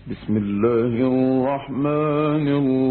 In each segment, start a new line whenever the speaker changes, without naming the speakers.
بسم الله الرحمن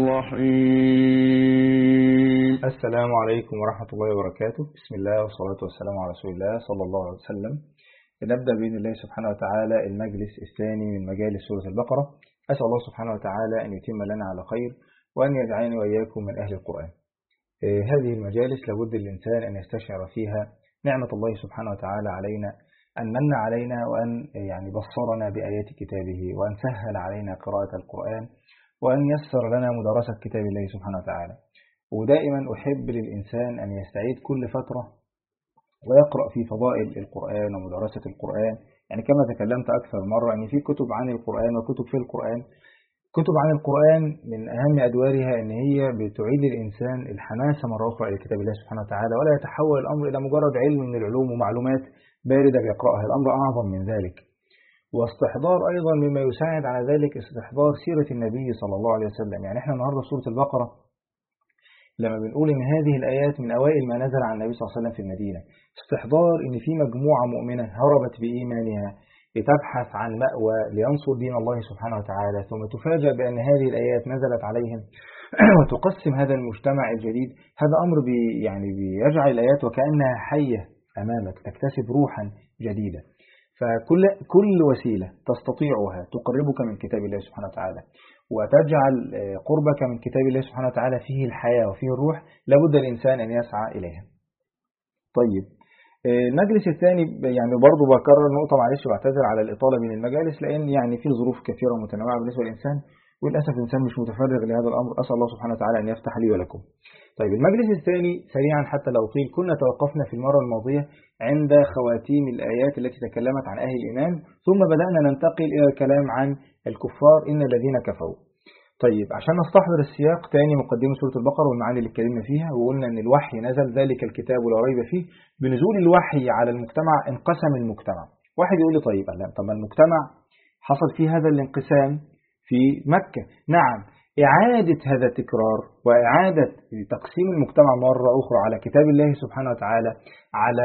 الرحيم.
السلام عليكم ورحمة الله وبركاته. بسم الله والصلاة والسلام على رسول الله صلى الله عليه وسلم. نبدأ بإذن الله سبحانه وتعالى المجلس الثاني من مجالس سورة البقرة. أسأل الله سبحانه وتعالى أن يتم لنا على خير وأن يجعلني وإياكم من أهل القرآن. هذه المجالس لابد الإنسان أن يستشعر فيها نعمة الله سبحانه وتعالى علينا، أن من علينا وأن بصرنا بآيات كتابه، وأن سهل علينا قراءة القرآن، وأن يسر لنا مدارسة كتاب الله سبحانه وتعالى. ودائما أحب للإنسان أن يستعيد كل فترة ويقرأ في فضائل القرآن ومدارسة القرآن. كما تكلمت أكثر مرة أن في كتب عن القرآن وكتب في القرآن. كتب عن القرآن من أهم أدوارها أن هي بتعيد الإنسان الحماس مرة أخرى إلى كتاب الله سبحانه وتعالى، ولا يتحول الأمر إلى مجرد علم من العلوم ومعلومات باردة بيقرأها. الأمر أعظم من ذلك، واستحضار أيضا مما يساعد على ذلك استحضار سيرة النبي صلى الله عليه وسلم. احنا النهاردة في سورة البقرة لما بنقول إن هذه الآيات من أوائل ما نزل عن النبي صلى الله عليه وسلم في المدينة، استحضار إن في مجموعة مؤمنة هربت بإيمانها لتبحث عن مأوى لينصر دين الله سبحانه وتعالى، ثم تفاجأ بأن هذه الآيات نزلت عليهم وتقسم هذا المجتمع الجديد. هذا أمر بيجعل الآيات وكأنها حية أمامك تكتسب روحا جديدة. فكل وسيلة تستطيعها تقربك من كتاب الله سبحانه وتعالى وتجعل قربك من كتاب الله سبحانه وتعالى فيه الحياة وفيه الروح، لابد الإنسان أن يسعى إليها. طيب، المجلس الثاني برضو بكرر نقطة، معلش بعتذر على الإطالة من المجالس، لأن في ظروف كثيرة متنوعة بالنسبة للإنسان، وللأسف الإنسان مش متفرغ لهذا الأمر. أسأل الله سبحانه وتعالى أن يفتح لي ولكم. طيب، المجلس الثاني سريعا حتى لو طيل، كنا توقفنا في المرة الماضية عند خواتيم الآيات التي تكلمت عن أهل الإيمان، ثم بدأنا ننتقل إلى الكلام عن الكفار إن الذين كفروا. طيب، عشان نستحضر السياق تاني، مقدمة سورة البقرة والمعاني اللي اتكلمنا فيها، وقلنا أن الوحي نزل ذلك الكتاب لا ريب فيه. بنزول الوحي على المجتمع انقسم المجتمع. واحد يقول لي طيب المجتمع حصل فيه هذا الانقسام في مكة. نعم، إعادة هذا التكرار وإعادة تقسيم المجتمع مرة أخرى على كتاب الله سبحانه وتعالى، على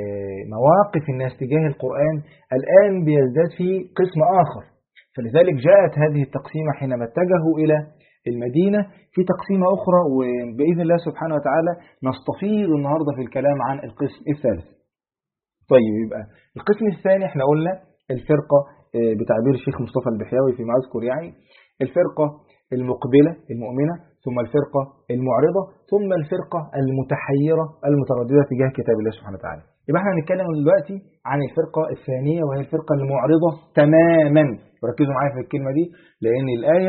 مواقف الناس تجاه القرآن، الآن بيزداد فيه قسم آخر. فلذلك جاءت هذه التقسيمة حينما اتجهوا إلى المدينة في تقسيمة أخرى، وبإذن الله سبحانه وتعالى نستفيض النهاردة في الكلام عن القسم الثالث. طيب، يبقى القسم الثاني احنا قلنا الفرقة بتعبير الشيخ مصطفى البحياوي فيما أذكر، الفرقة المقبلة المؤمنة، ثم الفرقة المعرضة، ثم الفرقة المتحيرة المترددة تجاه كتاب الله سبحانه وتعالى. يبقى احنا هنتكلم دلوقتي عن الفرقة الثانية، وهي الفرقة المعرضة تماما. وركزوا معايا في الكلمة دي، لأن الآية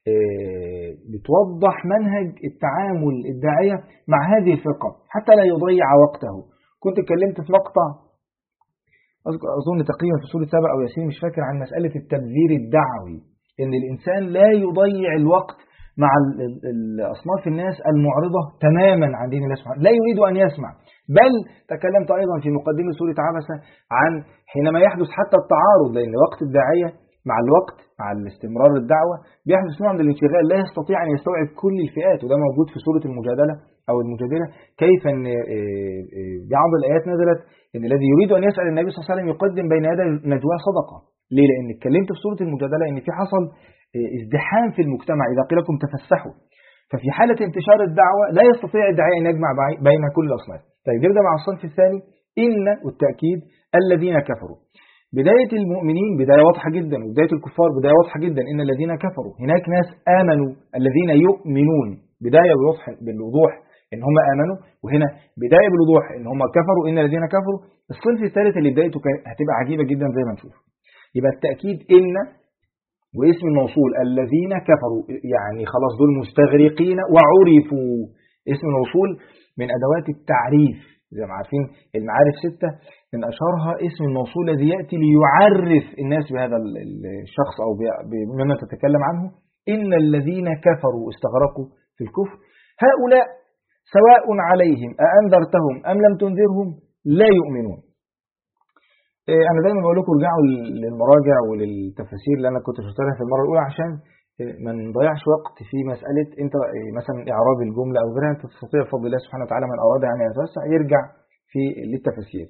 بتوضح منهج التعامل الداعية مع هذه الفرقة حتى لا يضيع وقته. كنت اتكلمت في مقطع أظن تقريبا في سورة سبأ أو ياسين، مش فاكر، عن مسألة التبذير الدعوي، إن الإنسان لا يضيع الوقت مع أصناف الناس المعرضة تماما عن دين الله سبحانه، لا يريد أن يسمع. بل تكلمت أيضا في مقدمة سورة عبسة عن حينما يحدث حتى التعارض، لأن وقت الداعية مع الوقت مع الاستمرار الدعوة بيحدث نوع من الانشغال، لا يستطيع أن يستوعب كل الفئات. وده موجود في سورة المجادلة أو المجادلة، كيف أن بعض الآيات نزلت إن الذي يريد أن يسأل النبي صلى الله عليه وسلم يقدم بين يدي نجوى صدقة. ليه؟ لأن اتكلمت في سورة المجادلة إن في حصل ازدحام في المجتمع، إذا قيل لكم تفسحوا. ففي حالة انتشار الدعوة لا يستطيع الداعية أن يجمع بين كل الأصناف. طيب، نبدأ مع الصنف الثاني، إن والتأكيد الذين كفروا. بداية المؤمنين بداية واضحة جدا، وبداية الكفار بداية واضحة جدا، إن الذين كفروا. هناك ناس آمنوا، الذين يؤمنون، بداية بالوضوح إن هم آمنوا، وهنا بداية بالوضوح إن هم كفروا، إن الذين كفروا. الصنف الثالث اللي بدايته هتبقى عجيبة جدا زي ما نشوف. يبقى التأكيد إن واسم الموصول الذين كفروا، خلاص دول مستغرقين وعرفوا. اسم الموصول من أدوات التعريف، زي ما عارفين المعارف 6 من أشهرها اسم الموصول الذي يأتي ليعرف الناس بهذا الشخص أو بمن تتكلم عنه. إن الذين كفروا استغرقوا في الكفر، هؤلاء سواء عليهم أأنذرتهم أم لم تنذرهم لا يؤمنون. أنا دايما بقول لكم ارجعوا للمراجع وللتفاسير اللي أنا كنت شرحتها في المرة الأولى، عشان ما نضيعش وقت في مسألة أنت مثلا إعراب الجملة أو غيرها. تستطيع بفضل الله سبحانه وتعالى من أراد أن يتوسع يرجع في للتفاسير.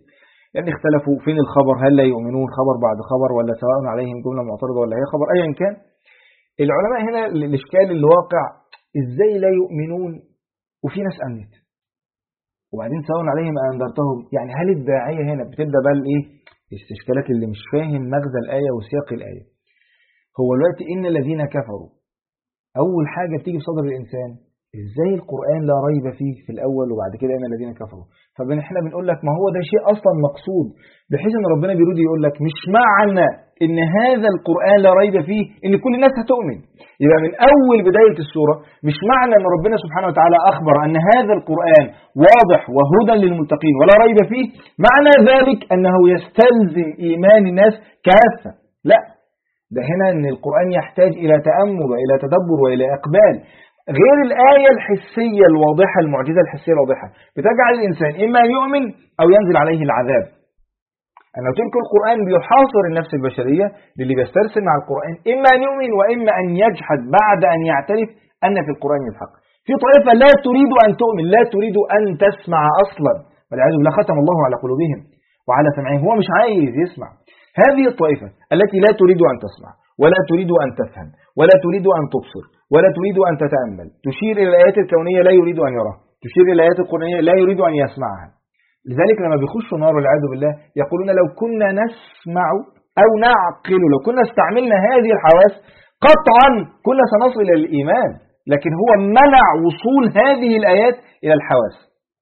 اختلفوا فين الخبر، هل لا يؤمنون خبر بعد خبر، ولا سواء عليهم جملة معترضة، ولا هي خبر، أيا كان. العلماء هنا الإشكال اللي واقع إزاي لا يؤمنون وفي ناس أمنت، وبعدين سواء عليهم أنذرتهم. يعني هل الداعية هنا بتبدأ بقى الإيه الاستشكالات اللي مش فاهم مغزى الآية وسياق الآية. هو دلوقتي إن الذين كفروا أول حاجة بتيجي في صدر الإنسان إزاي القرآن لا ريب فيه في الأول وبعد كده إن الذين كفروا. فإحنا بنقول لك ما هو ده شيء أصلا مقصود، بحيث إن ربنا بيريد يقول لك مش معنى إن هذا القرآن لا ريب فيه إن كل الناس هتؤمن. يبقى من أول بداية السورة مش معنى إن ربنا سبحانه وتعالى أخبر أن هذا القرآن واضح وهدى للمتقين ولا ريب فيه معنى ذلك أنه يستلزم إيمان الناس كافة. لا، ده هنا أن القرآن يحتاج إلى تأمل وإلى تدبر وإلى إقبال، غير الآية الحسية الواضحة المعجزة الحسية الواضحة بتجعل الإنسان إما أن يؤمن أو ينزل عليه العذاب. أن تلك القرآن بيحاصر النفس البشرية للي بيسترسل مع القرآن إما أن يؤمن وإما أن يجحد بعد أن يعترف أن في القرآن الحق. في طائفة لا تريد أن تؤمن، لا تريد أن تسمع أصلا، والعياذ بالله ختم الله على قلوبهم وعلى سمعهم، هو مش عايز يسمع. هذه الطائفة التي لا تريد أن تسمع ولا تريد أن تفهم ولا تريد أن تبصر ولا تريد أن تتأمل، تشير إلى الآيات الكونية لا يريد أن يراها، تشير إلى الآيات القرآنية لا يريد أن يسمعها. لذلك لما بيخشوا النار والعياذ بالله يقولون لو كنا نسمع أو نعقل، لو كنا استعملنا هذه الحواس قطعا كنا سنصل إلى الإيمان، لكن هو منع وصول هذه الآيات إلى الحواس.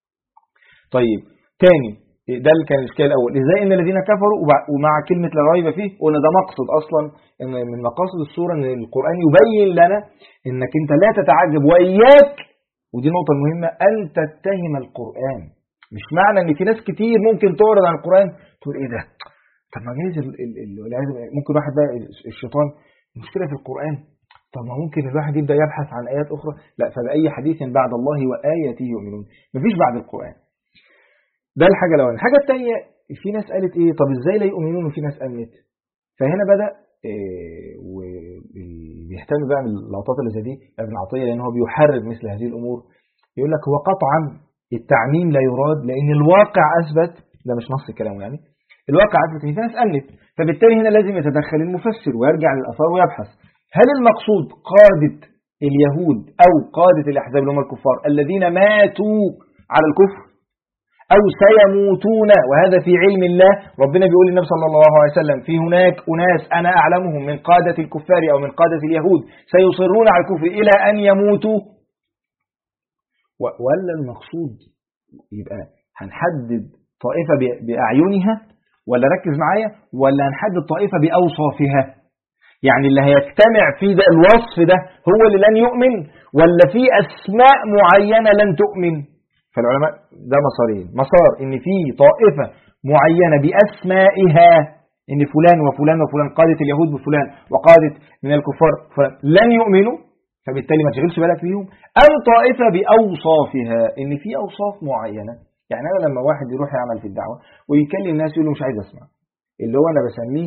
طيب تاني، ده كان الإشكال الأول، إزاي إن الذين كفروا ومع كلمة لا ريب فيه، وإن ده مقصد أصلا إن من مقاصد السورة إن القرآن يبين لنا إنك أنت لا تتعجب وإياك، ودي نقطة مهمة، أن تتهم القرآن. مش معنى إن في ناس كتير ممكن تعرض عن القرآن تقول إيه ده، طب ما جايز ممكن واحد بقى الشيطان المشكلة في القرآن، طب ما ممكن الواحد يبدأ يبحث عن آيات أخرى. لا، فبأي حديث بعد الله وآياته يؤمنون، مفيش بعد القرآن. ده الحاجة الأولى. الحاجة الثانية، في ناس قالت إيه طب إزاي لا يؤمنون وفي ناس أمنت. فهنا بدأ وبيهتم بقى من اللقطات اللي زي دي ابن عطية، لأن هو بيحرر مثل هذه الأمور. يقول لك هو قطعا التعميم لا يراد، لأن الواقع أثبت، ده مش نص الكلام يعني، الواقع أثبت إن في ناس أمنت، فبالتالي هنا لازم يتدخل المفسر ويرجع للآثار ويبحث هل المقصود قادة اليهود أو قادة الأحزاب اللي هم الكفار الذين ماتوا على الكفر أو سيموتون، وهذا في علم الله. ربنا بيقول للنبي صلى الله عليه وسلم في هناك أناس أنا أعلمهم من قادة الكفار أو من قادة اليهود سيصرون على الكفر إلى أن يموتوا، ولا المقصود يبقى هنحدد طائفة بأعينها، ولا ركز معايا، ولا هنحدد طائفة بأوصافها؟ يعني اللي هيجتمع في ده الوصف ده هو اللي لن يؤمن، ولا في أسماء معينة لن تؤمن؟ فالعلماء ده مسارين، مسار إن في طائفة معينة بأسمائها إن فلان وفلان وفلان قادة اليهود بفلان وقادة من الكفار لن يؤمنوا، فبالتالي ما تشغلش بالك بيهم، أو طائفة بأوصافها إن في أوصاف معينة. يعني أنا لما واحد يروح يعمل في الدعوة ويكلم الناس يقول له مش عايز أسمع، اللي هو أنا بسميه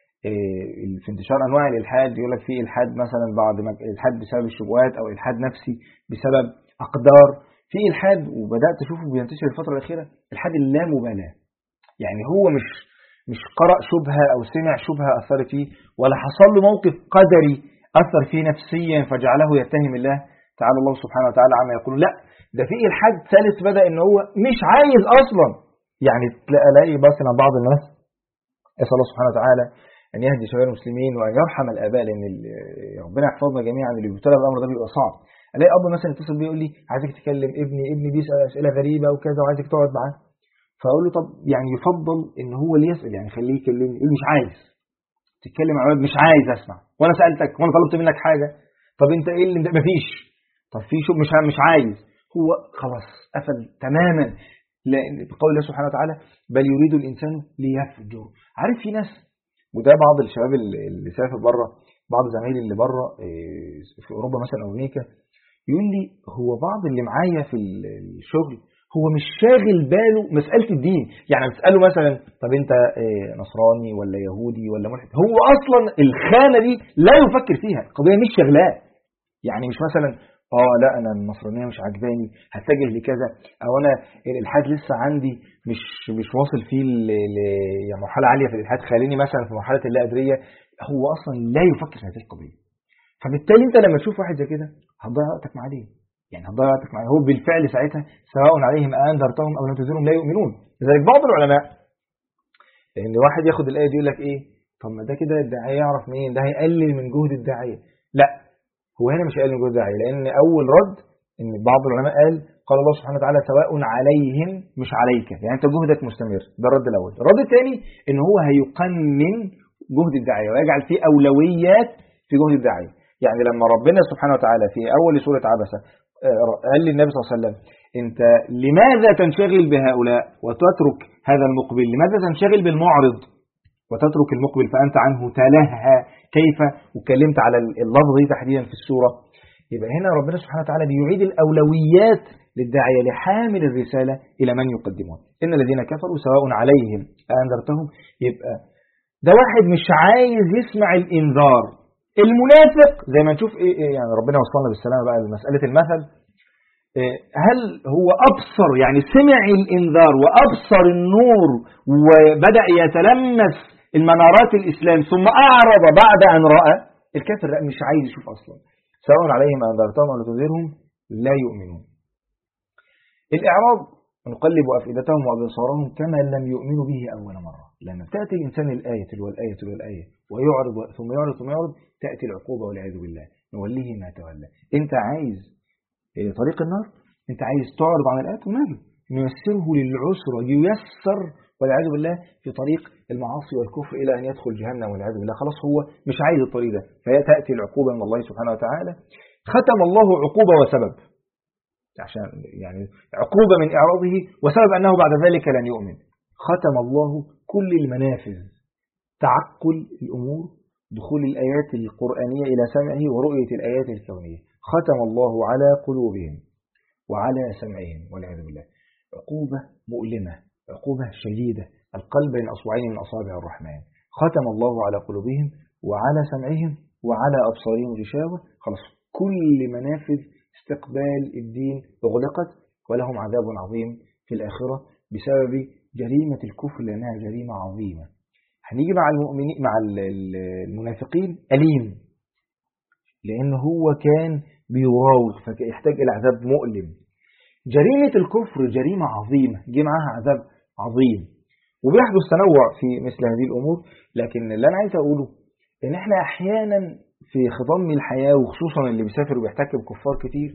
في انتشار أنواع الإلحاد، يقول لك في إلحاد مثلا بعض إلحاد بسبب الشبهات أو إلحاد نفسي بسبب أقدار، في إلحاد وبدأت أشوفه بينتشر الفترة الأخيرة إلحاد اللامبالاة. يعني هو مش قرأ شبهة أو سمع شبهة أثر فيه، ولا حصل له موقف قدري أثر فيه نفسيا فجعله يتهم الله تعالى الله سبحانه وتعالى عما يقول، لا ده في إلحاد ثالث بدأ إن هو مش عايز أصلا. يعني تلاقي مثلا بعض الناس، أسأل الله سبحانه وتعالى أن يهدي شباب المسلمين وأن يرحم الآباء، لأن ربنا يحفظنا جميعا، اللي بيبتلى بالأمر ده بيبقى صعب. الاقي اب مثلا يتصل بيه يقول لي عايزك تكلم ابني بيسال اسئله غريبه وكذا وعايزك تقعد معاه، فاقول له طب يعني يفضل ان هو اللي يسال، يعني خليه يكلمني. يقول مش عايز تتكلم مع الولد، مش عايز اسمع، وانا سالتك وانا طلبت منك حاجه، طب انت ايه اللي مفيش، طب في شو مش عايز، هو خلاص قفل تماما. لان بقول الله سبحانه وتعالى بل يريد الانسان ليفجر. عارف في ناس، وده بعض الشباب اللي سافر بره، بعض زمايلي اللي بره في اوروبا مثلا او امريكا، يقول لي هو بعض اللي معايا في الشغل هو مش شاغل باله مسألة الدين. يعني بتسأله مثلا طب انت نصراني ولا يهودي ولا ملحد، هو اصلا الخانة دي لا يفكر فيها، القضية مش شغلاه. يعني مش مثلا لا انا النصرانية مش عجباني هتجه لكذا، او انا الالحاد لسه عندي مش واصل فيه يعني مرحلة عالية في الالحاد، خليني مثلا في مرحلة اللا ادرية. هو اصلا لا يفكر في هذه القضية. فبالتالي انت لما تشوف واحد زي كده هتضيع وقتك معاه ليه؟ يعني هتضيع وقتك معاه، هو بالفعل ساعتها سواء عليهم أنذرتهم أو لم تنذرهم لا يؤمنون. لذلك بعض العلماء ان واحد ياخد الآية دي يقول لك ايه، طب ما ده كده الداعية يعرف منين؟ ده هيقلل من جهد الداعية. لا، هو هنا مش هيقلل من جهد الداعية، لأن أول رد ان بعض العلماء قال الله سبحانه وتعالى سواء عليهم مش عليك، يعني انت جهدك مستمر. ده الرد الأول. الرد الثاني ان هو هيقنن جهد الداعية ويجعل فيه أولويات في جهد الداعية. يعني لما ربنا سبحانه وتعالى في أول سورة عبسة قال للنبي صلى الله عليه وسلم انت لماذا تنشغل بهؤلاء وتترك هذا المقبل؟ لماذا تنشغل بالمعرض وتترك المقبل فأنت عنه تلهى؟ كيف؟ وكلمت على اللفظ دي تحديدا في السورة. يبقى هنا ربنا سبحانه وتعالى بيعيد الأولويات للداعية لحامل الرسالة إلى من يقدمها. إن الذين كفروا سواء عليهم أنذرتهم، يبقى ده واحد مش عايز يسمع الإنذار. المنافق زي ما نشوف يعني ربنا وصلنا بالسلامة بقى لمسألة المثل، هل هو أبصر يعني سمع الإنذار وأبصر النور وبدأ يتلمس المنارات الإسلام ثم أعرض بعد أن رأى؟ الكافر مش عايز يشوف أصلا. سواء عليهم أنذرتهم أو تنذرهم لا يؤمنون. الإعراض نقلب أفئدتهم وأبصارهم كما لم يؤمنوا به أول مرة. لما تأتي الإنسان الآية تلو الآية تلو الآية ويعرض ثم يعرض ثم يعرض، تأتي العقوبة والعياذ بالله، نوليه ما تولى. أنت عايز طريق النار، أنت عايز تعرض عن الآيات وماله، نيسره للعسر ييسر والعياذ بالله في طريق المعاصي والكفر إلى أن يدخل جهنم والعياذ بالله. خلاص هو مش عايز الطريق ده، فتأتي العقوبة من الله سبحانه وتعالى. ختم الله عقوبة وسبب، عشان يعني عقوبة من إعراضه وسبب أنه بعد ذلك لن يؤمن. ختم الله كل المنافذ، تعقل الأمور، دخول الآيات القرآنية إلى سمعه ورؤية الآيات الكونية، ختم الله على قلوبهم وعلى سمعهم والعياذ بالله. عقوبة مؤلمة، عقوبة شديدة، القلب بين أصبعين من أصابع الرحمن. ختم الله على قلوبهم وعلى سمعهم وعلى أبصارهم غشاوة. خلاص كل منافذ استقبال الدين أغلقت، ولهم عذاب عظيم في الآخرة بسبب جريمة الكفر لأنها جريمة عظيمة. هنيجي مع المؤمنين مع المنافقين أليم، لأن هو كان بيراوغ فيحتاج إلى عذاب مؤلم. جريمة الكفر جريمة عظيمة جه معها عذاب عظيم، وبيحدث تنوع في مثل هذه الأمور. لكن اللي أنا عايز أقوله إن إحنا أحيانا في خضم الحياة وخصوصا اللي بيسافر وبيحتك بكفار كتير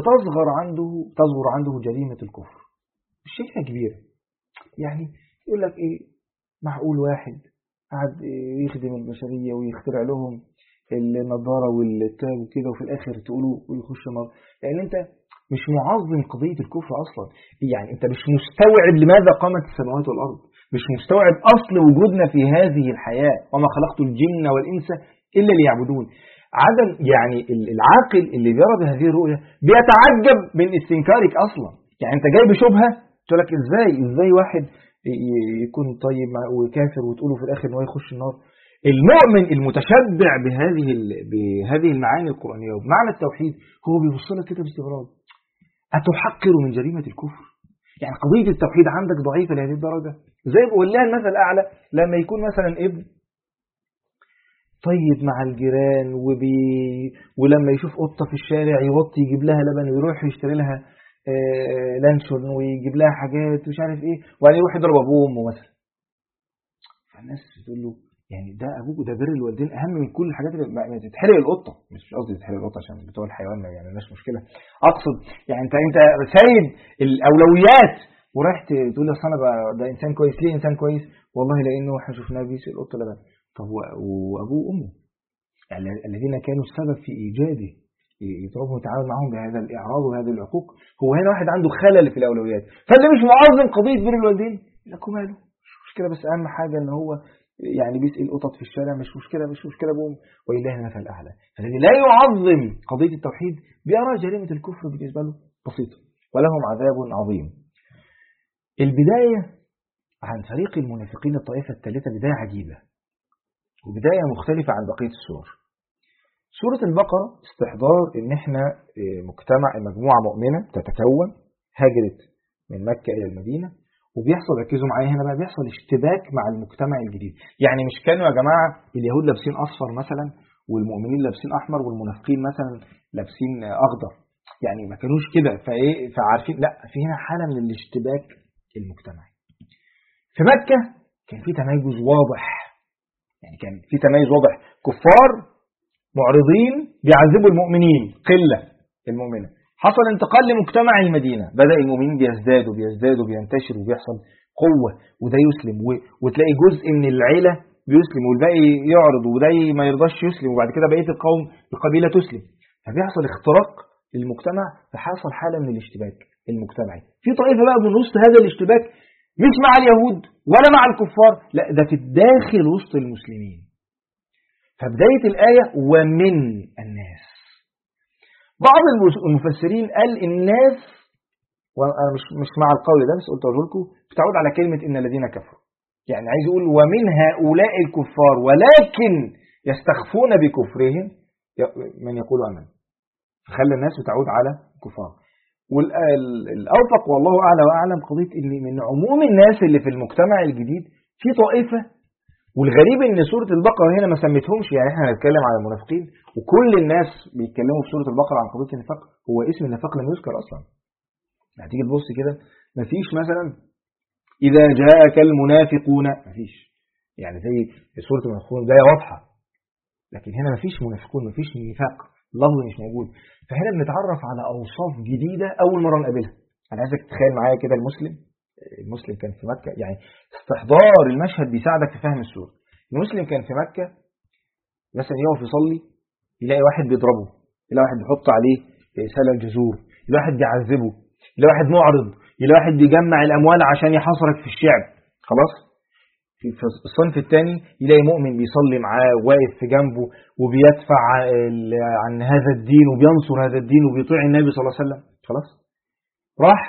تصغر عنده جريمة الكفر. مش شايفها كبيرة، يعني يقول لك إيه، معقول واحد قاعد يخدم البشرية ويخترع لهم النظارة والتاب وكده وفي الآخر تقولوا ويخش النار؟ لأن أنت مش معظم قضية الكفر أصلا. يعني أنت مش مستوعب لماذا قامت السماوات والأرض، مش مستوعب أصل وجودنا في هذه الحياة، وما خلقت الجن والإنس إلا ليعبدون. عدم يعني العاقل اللي بيرى بهذه الرؤية بيتعجب من استنكارك أصلا. يعني أنت جاي بشبهة تقول لك إزاي واحد يكون طيب وكافر وتقوله في الآخر إنه يخش النار. المؤمن المتشبع بهذه المعاني القرآنية وبمعنى التوحيد هو بيوصلك كده باستغراب. أتحقر من جريمة الكفر؟ يعني قضية التوحيد عندك ضعيفة لهذه الدرجة؟ زي بقول لها المثل الأعلى لما يكون مثلا ابن طيب مع الجيران ولما يشوف قطة في الشارع يوطي يجيب لها لبن ويروح يشتري لها لانشون ويجيب لها حاجات مش عارف ايه، وبعدين يروح يضرب ابوه وامه مثلا. فالناس بتقول له يعني ده ابوك، ده بر الوالدين اهم من كل الحاجات اللي تتحرق القطه. مش قصدي تتحرق القطه عشان بتوع الحيوان ما يعملناش مشكله، اقصد يعني انت سايب الاولويات ورايح تقول له انا ده انسان كويس. ليه انسان كويس؟ والله لانه احنا شفناه بيسقي القطه لبن. طب وابوه وامه يعني الذين كانوا السبب في ايجاده يتربوا ويتعامل معهم بهذا الإعراض وهذا العقوق. هو هنا واحد عنده خلل في الأولويات، فاللي مش معظم قضية بر الوالدين لكم ماله، مش مشكلة، بس أهم حاجة إن هو يعني بيسقي القطط في الشارع، مش مشكلة بوم، ولله المثل الأعلى. فالذي لا يعظم قضية التوحيد بيرى جريمة الكفر بالنسبة له بسيطة ولهم عذاب عظيم. البداية عن فريق المنافقين الطائفة الثالثة بداية عجيبة وبداية مختلفة عن بقية السور. سورة البقرة استحضار ان احنا مجموعة مؤمنة تتكون هاجرت من مكة الى المدينة، وبيحصل، ركزوا معايا هنا بقى، بيحصل اشتباك مع المجتمع الجديد. يعني مش كانوا يا جماعة اليهود لابسين اصفر مثلا والمؤمنين لابسين احمر والمنافقين مثلا لابسين اخضر، يعني ما كانوش كده. فعارفين لا، في هنا حاله من الاشتباك المجتمعي. في مكه كان في تميز واضح، يعني كان في تميز واضح، كفار معرضين بيعذبوا المؤمنين، قله المؤمنه. حصل انتقال لمجتمع المدينه، بدا المؤمنين بيزدادوا بينتشروا وبيحصل قوه، وده يسلم وتلاقي جزء من العيله بيسلم والباقي يعرض، وده ما يرضاش يسلم، وبعد كده بقيه القبيله تسلم. فبيحصل اختراق للمجتمع، فحصل حاله من الاشتباك المجتمعي. في طائفه بقى من وسط هذا الاشتباك مش مع اليهود ولا مع الكفار، لا ده في الداخل وسط المسلمين. فبدايه الايه ومن الناس، بعض المفسرين قال الناس، وانا مش مع القول ده بس قلت اقول لكم، بتعود على كلمه ان الذين كفروا، يعني عايز يقول ومن هؤلاء الكفار ولكن يستخفون بكفرهم من يقول امن، فخلى الناس بتعود على الكفار. والاوفق والله اعلى واعلم قضيه ان من عموم الناس اللي في المجتمع الجديد في طائفه. والغريب ان سوره البقره هنا ما سميتهمش، يعني احنا هنتكلم على المنافقين وكل الناس بيتكلموا في سوره البقره عن قضيه النفاق، هو اسم النفاق لم يذكر اصلا. هتيجي تبص كده مفيش مثلا اذا جاءك المنافقون، مفيش، يعني زي سوره المنافقون ده واضحه، لكن هنا مفيش منافقون، مفيش نفاق، لفظ مش موجود. فهنا بنتعرف على اوصاف جديده اول مره نقابلها. انا عايزك تتخيل معايا كده المسلم كان في مكة، يعني استحضار المشهد بيساعدك في فهم السورة. المسلم كان في مكة مثلا يقف يصلي يلاقي واحد بيضربه، يلاقي واحد بيحط عليه سلة الجزور، يلاقي واحد بيعذبه، يلاقي واحد معرض، يلاقي واحد بيجمع الأموال عشان يحصرك في الشعب. خلاص، في الصنف الثاني يلاقي مؤمن بيصلي معاه واقف في جنبه وبيدفع عن هذا الدين وبينصر هذا الدين وبيطيع النبي صلى الله عليه وسلم. خلاص، راح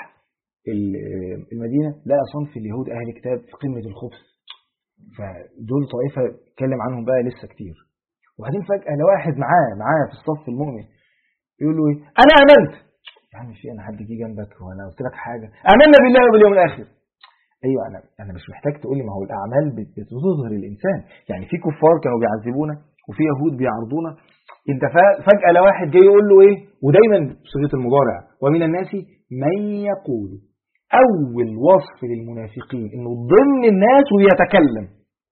المدينة لقى صنف اليهود أهل كتاب في قمة الخبث، فدول طائفة اتكلم عنهم بقى لسه كتير. وبعدين فجأة لواحد معاه في الصف المؤمن يقول له ايه؟ أنا آمنت. يعني في أنا حد جه جنبك وأنا قلت لك حاجة؟ آمنا بالله وباليوم الآخر. أيوة، أنا مش محتاج تقول لي، ما هو الأعمال بتظهر الإنسان. يعني في كفار كانوا بيعذبونا وفي يهود بيعرضونا، انت فجأة لواحد جاي يقول له ايه؟ ودايما بصيغة المضارع، ومن الناس من يقول. أول وصف للمنافقين إنه ضمن الناس ويتكلم،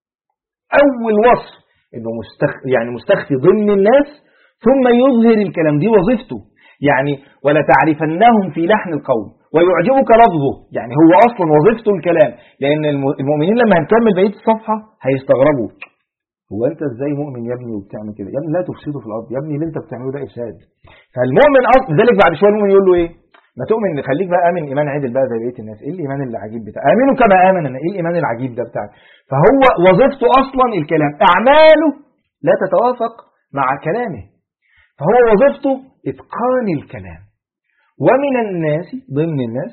أول وصف إنه مستخفي ضمن الناس ثم يظهر الكلام، دي وظيفته. يعني ولا تعرفنهم في لحن القول ويعجبك لفظه، يعني هو أصلا وظيفته الكلام. لأن المؤمنين لما هنكمل بقية الصفحة هيستغربوا، هو أنت إزاي مؤمن يا ابني وبتعمل كده؟ يا ابني لا تفسدوا في الأرض، يا ابني اللي أنت بتعمله ده إفساد. فالمؤمن أصلا ذلك بعد شوية المؤمن يقول له إيه؟ ما تؤمن، خليك بقى آمن إيمان عادل بقى زي بقية الناس. إيه الإيمان العجيب بتاع آمنوا كما آمن أنا؟ إيه الإيمان العجيب ده بتاعك؟ فهو وظيفته أصلا الكلام، أعماله لا تتوافق مع كلامه، فهو وظيفته إتقان الكلام. ومن الناس، ضمن الناس،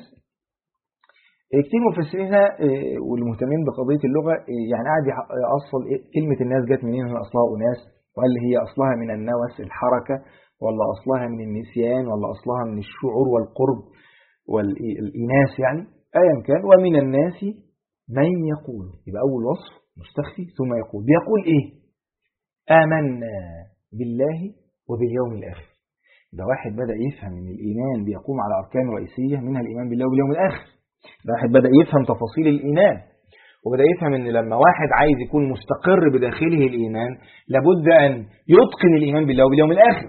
كتير مفسرين والمهتمين بقضية اللغة يعني قاعد يأصل كلمة الناس جت منين، هي أصلها أناس، وهل هي أصلها من النوس الحركة، ولا أصلها من النسيان، ولا أصلها من الشعور والقرب والإناث، يعني أيا كان. ومن الناس من يقول، يبقى أول وصف مستخفي ثم يقول. بيقول إيه؟ آمنا بالله وباليوم الآخر. ده واحد بدأ يفهم ان الإيمان بيقوم على أركان رئيسية، منها الإيمان بالله وباليوم الآخر. ده واحد بدأ يفهم تفاصيل الإيمان، وبدأ يفهم ان لما واحد عايز يكون مستقر بداخله الإيمان لابد أن يتقن الإيمان بالله وباليوم الآخر.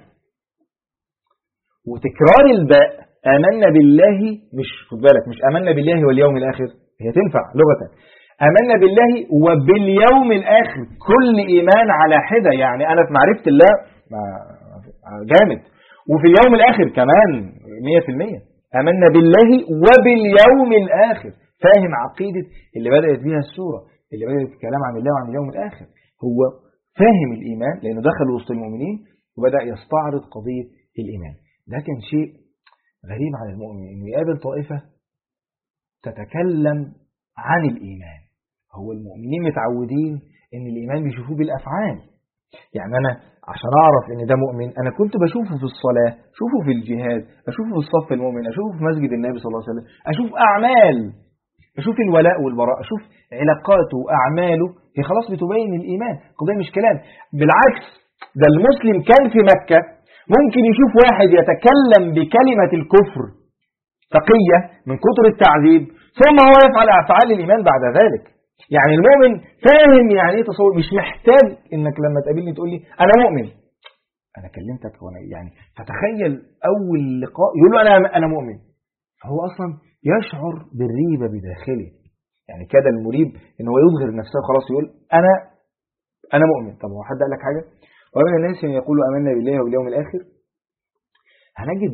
وتكرار الباء آمنا بالله، مش خد بالك، مش آمنا بالله واليوم الآخر، هي تنفع لغة. آمنا بالله وباليوم الآخر، كل إيمان على حدة، يعني أنا في معرفة الله جامد، وفي اليوم الآخر كمان 100%. آمنا بالله وباليوم الآخر، فاهم عقيدة اللي بدأت بها السورة، اللي بدأت الكلام عن الله وعن اليوم الآخر. هو فاهم الإيمان لأنه دخل وسط المؤمنين وبدأ يستعرض قضية الإيمان. ده كان شيء غريب على المؤمن، إنه يقابل طائفة تتكلم عن الإيمان. هو المؤمنين متعودين إن الإيمان بيشوفوه بالأفعال. يعني أنا عشان أعرف إن ده مؤمن، أنا كنت بشوفه في الصلاة، أشوفه في الجهاد، أشوفه في الصف المؤمن، أشوفه في مسجد النبي صلى الله عليه وسلم، أشوف أعمال، أشوف الولاء والبراء، أشوف علاقاته وأعماله، هي خلاص بتبين الإيمان. قضية مش كلام، بالعكس ده المسلم كان في مكة ممكن يشوف واحد يتكلم بكلمة الكفر تقية من كتر التعذيب، ثم هو يفعل أفعال الإيمان بعد ذلك. يعني المؤمن فاهم يعني ايه تصور، مش محتاج انك لما تقابلني تقول لي انا مؤمن، انا كلمتك وانا يعني، فتخيل اول لقاء يقول له انا مؤمن، فهو اصلا يشعر بالريبة بداخله. يعني كاد المريب ان هو يظهر نفسه خلاص يقول انا مؤمن. طب هو حد قال لك حاجة؟ ومن الناس يقولوا آمنا بالله واليوم الآخر. هنجد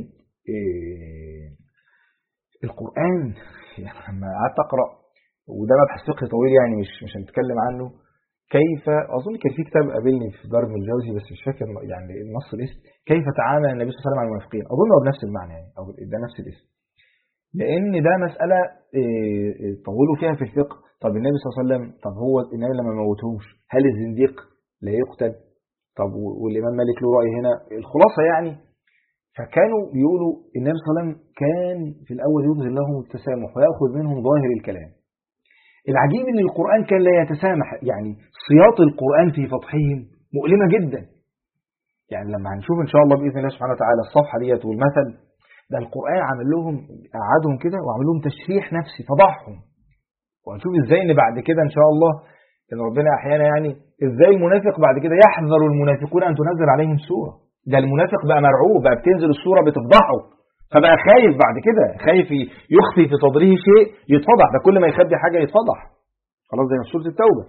القرآن يعني لما قعدت أقرأ، وده مبحث فقهي طويل يعني مش هنتكلم عنه، كيف أظن كان في كتاب قابلني في دار ابن الجوزي بس مش فاكر يعني النص الاسم، كيف تعامل النبي صلى الله عليه وسلم مع المنافقين، أظن هو بنفس المعنى يعني أو ده نفس الاسم، لأن ده مسألة طولوا فيها في الفقه. طب النبي صلى الله عليه وسلم، طب هو النبي لما موتهمش هل الزنديق لا يقتل؟ طب والإمام مالك له رأي هنا. الخلاصة يعني فكانوا بيقولوا النبي صلى الله عليه وسلم كان في الأول يظهر لهم التسامح ويأخذ منهم ظاهر الكلام. العجيب ان القرآن كان لا يتسامح، يعني صياط القرآن في فضحهم مؤلمة جدا. يعني لما هنشوف ان شاء الله بإذن الله سبحانه وتعالى الصفحة ديت والمثل ده، القرآن عمل لهم قعدهم كده وعمل لهم تشريح نفسي فضحهم، وهنشوف ازاي ان بعد كده ان شاء الله ان ربنا احيانا يعني ازاي المنافق بعد كده يحذر المنافقون ان تنزل عليهم سورة. ده المنافق بقى مرعوب، بقى بتنزل السورة بتفضحه، فبقى خايف بعد كده، خايف يخفي في صدره شيء يتفضح، ده كل ما يخبي حاجة يتفضح خلاص زي سورة التوبة.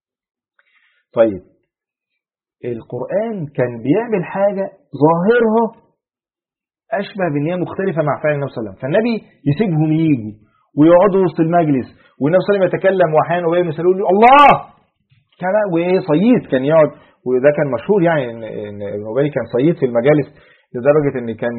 طيب القرآن كان بيعمل حاجة ظاهرها أشبه بأن هي مختلفة مع فعل النبي صلى الله عليه وسلم، فالنبي يسيبهم ييجوا ويقعدوا وسط المجلس والنبي صلى الله عليه وسلم يتكلم وأحيانا وهي يقول له الله كان وصيد، كان يقعد، وده كان مشهور يعني ان ابن أبي كان صيد في المجالس لدرجة ان كان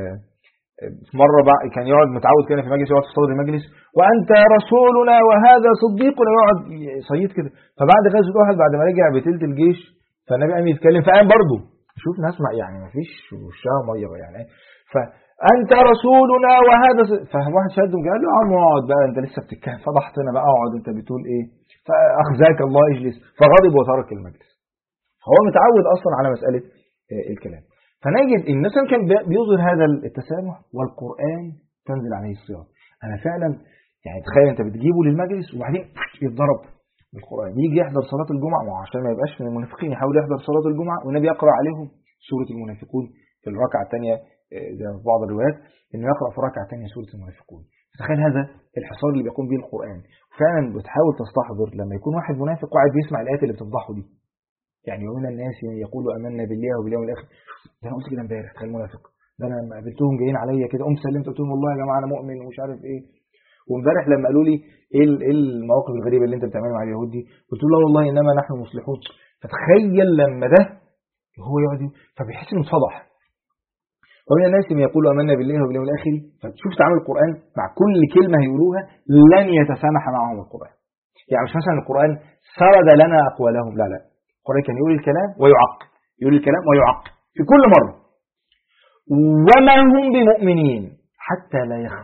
مرة بقى كان يقعد متعود كده في مجلس، يقعد في صدر المجلس وأنت رسولنا وهذا صديقنا، يقعد صيد كده. فبعد غزوة أحد بعد ما رجع بتلت الجيش فالنبي قام يتكلم فقام برضه شوف ناس يعني ما فيش وشها ميه يعني، فأنت رسولنا وهذا فهم واحد شدهم قال له عم اقعد بقى انت لسه بتتكلم فضحتنا بقى، اقعد انت بتقول ايه، فأخزاك الله اجلس، فغضب وترك المجلس. فهو متعود أصلا على مسألة الكلام. فنجد إن مثلا كان بيظهر هذا التسامح والقرآن تنزل عليه الصيام. أنا فعلا يعني تخيل أنت بتجيبه للمجلس وبعدين يتضرب بالقرآن، يجي يحضر صلاة الجمعة وعشان ما يبقاش من المنافقين يحاول يحضر صلاة الجمعة والنبي يقرأ عليهم سورة المنافقون في الركعة الثانية، زي في بعض الروايات إنه يقرأ في الركعة الثانية سورة المنافقون. تخيل هذا الحصار اللي بيقوم به القرآن، فعلا بتحاول تستحضر لما يكون واحد منافق قاعد بيسمع الآيات اللي بتفضحه دي. يعني ومن الناس يقولوا آمنا بالله وباليوم الآخر، ده أنا قلت كده امبارح تخيل منافق، ده أنا لما قابلتهم جايين عليا كده قمت سلمت قلت لهم والله يا جماعة أنا مؤمن ومش عارف إيه، وامبارح لما قالوا لي إيه المواقف الغريبة اللي أنت بتعملها مع اليهود دي، قلت له والله إنما نحن مصلحون. فتخيل لما ده هو يقعد فبيحس إنه اتفضح. ومن الناس يقولوا آمنا بالله وباليوم الآخر، فتشوف تعامل القرآن مع كل كلمة هيقولوها لن يتسامح معهم القرآن. يعني مش مثلا القرآن سرد لنا أقوالهم، لا القرآن كان يقول الكلام ويعقب، يقول الكلام ويعقب في كل مرة. وما هم بمؤمنين حتى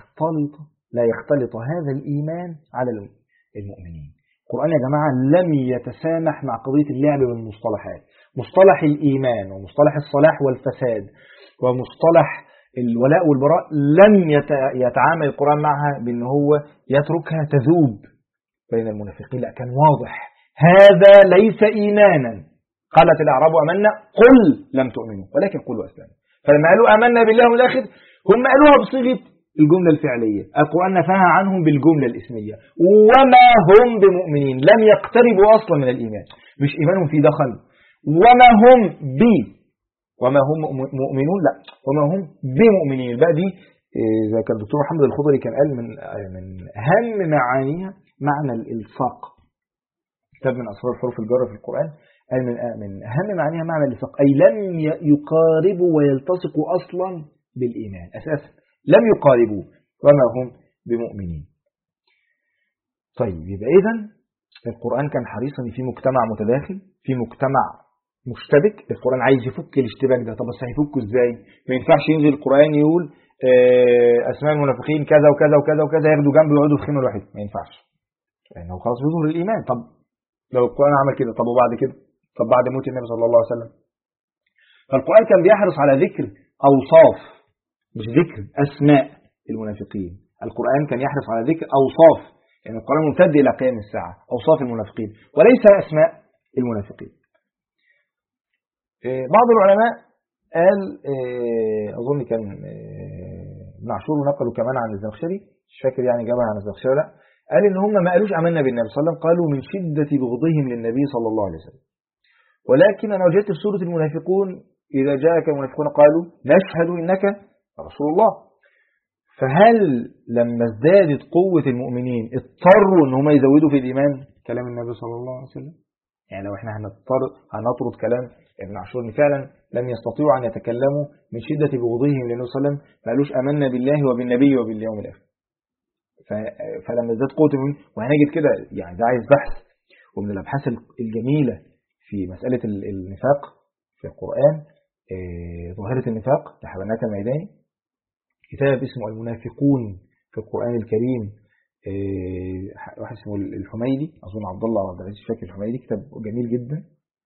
لا يختلط هذا الإيمان على المؤمنين. القرآن يا جماعة لم يتسامح مع قضية اللعب والمصطلحات، مصطلح الإيمان ومصطلح الصلاح والفساد ومصطلح الولاء والبراء لم يتعامل القرآن معها بأن هو يتركها تذوب بين المنافقين، لا كان واضح هذا ليس إيمانا. قالت الأعراب آمنا قل لم تؤمنوا ولكن قلوا أسلمنا. فلما قالوا آمنا بالله والآخر هم قالوها بصيغة الجملة الفعلية، القرآن نفاها عنهم بالجملة الاسمية. وما هم بمؤمنين لم يقتربوا أصلا من الإيمان، مش إيمانهم في دخل. وما هم مؤمنون، لا وما هم بمؤمنين. بقى دي زي كان الدكتور محمد الخضري كان قال من أهم معانيها معنى الإلصاق، كتاب من أسرار حروف الجر في القرآن، قال من أهم معانيها معنى الإلصاق، أي لم يقاربوا ويلتصقوا أصلا بالإيمان أساسا، لم يقاربوا وما هم بمؤمنين. طيب يبقى إذن القرآن كان حريصا في مجتمع متداخل، في مجتمع مشتبك، القرآن عايز يفك الاشتباك ده. طب بس هيفكه ازاي؟ ما ينفعش ينزل القرآن يقول أسماء المنافقين كذا وكذا وكذا وكذا ياخدوا جنب ويقعدوا في خيمة الواحد، ما ينفعش لأنه خلاص بيظهر الإيمان. طب لو القرآن عمل كده طب وبعد كده، طب بعد موت النبي صلى الله عليه وسلم فالقرآن كان بيحرص على ذكر أوصاف، مش ذكر أسماء المنافقين. القرآن كان يحرص على ذكر أوصاف، يعني القرآن ممتد إلى قيام الساعة، أوصاف المنافقين وليس أسماء المنافقين. بعض العلماء قال، أظن كان ابن عاشور نقلوا كمان عن الزمخشري، مش فاكر يعني جابها عن الزمخشري لا، قال إن هم ما قالوش آمنا بالنبي صلى الله عليه وسلم، قالوا من شدة بغضهم للنبي صلى الله عليه وسلم. ولكن أنا وجدت في سورة المنافقون إذا جاءك المنافقون قالوا نشهد إنك رسول الله. فهل لما ازدادت قوة المؤمنين اضطروا ان هم يزودوا في الإيمان كلام النبي صلى الله عليه وسلم؟ يعني لو احنا هنطرد كلام ابن عاشور فعلا لم يستطيعوا أن يتكلموا من شدة بغضهم للنبي صلى الله عليه وسلم، ما قالوش آمنا بالله وبالنبي وباليوم الآخر. فلما ازداد قوة المؤمنين، وهنجد كده يعني ده عايز بحث، ومن الأبحاث الجميلة في مسألة النفاق في القرآن ظاهرة النفاق لحبنات الميداني، كتاب اسمه المنافقون في القرآن الكريم، واحد اسمه الحميدي، أظن عبد الله عبد العزيز فاكر الحميدي، كتاب جميل جدا.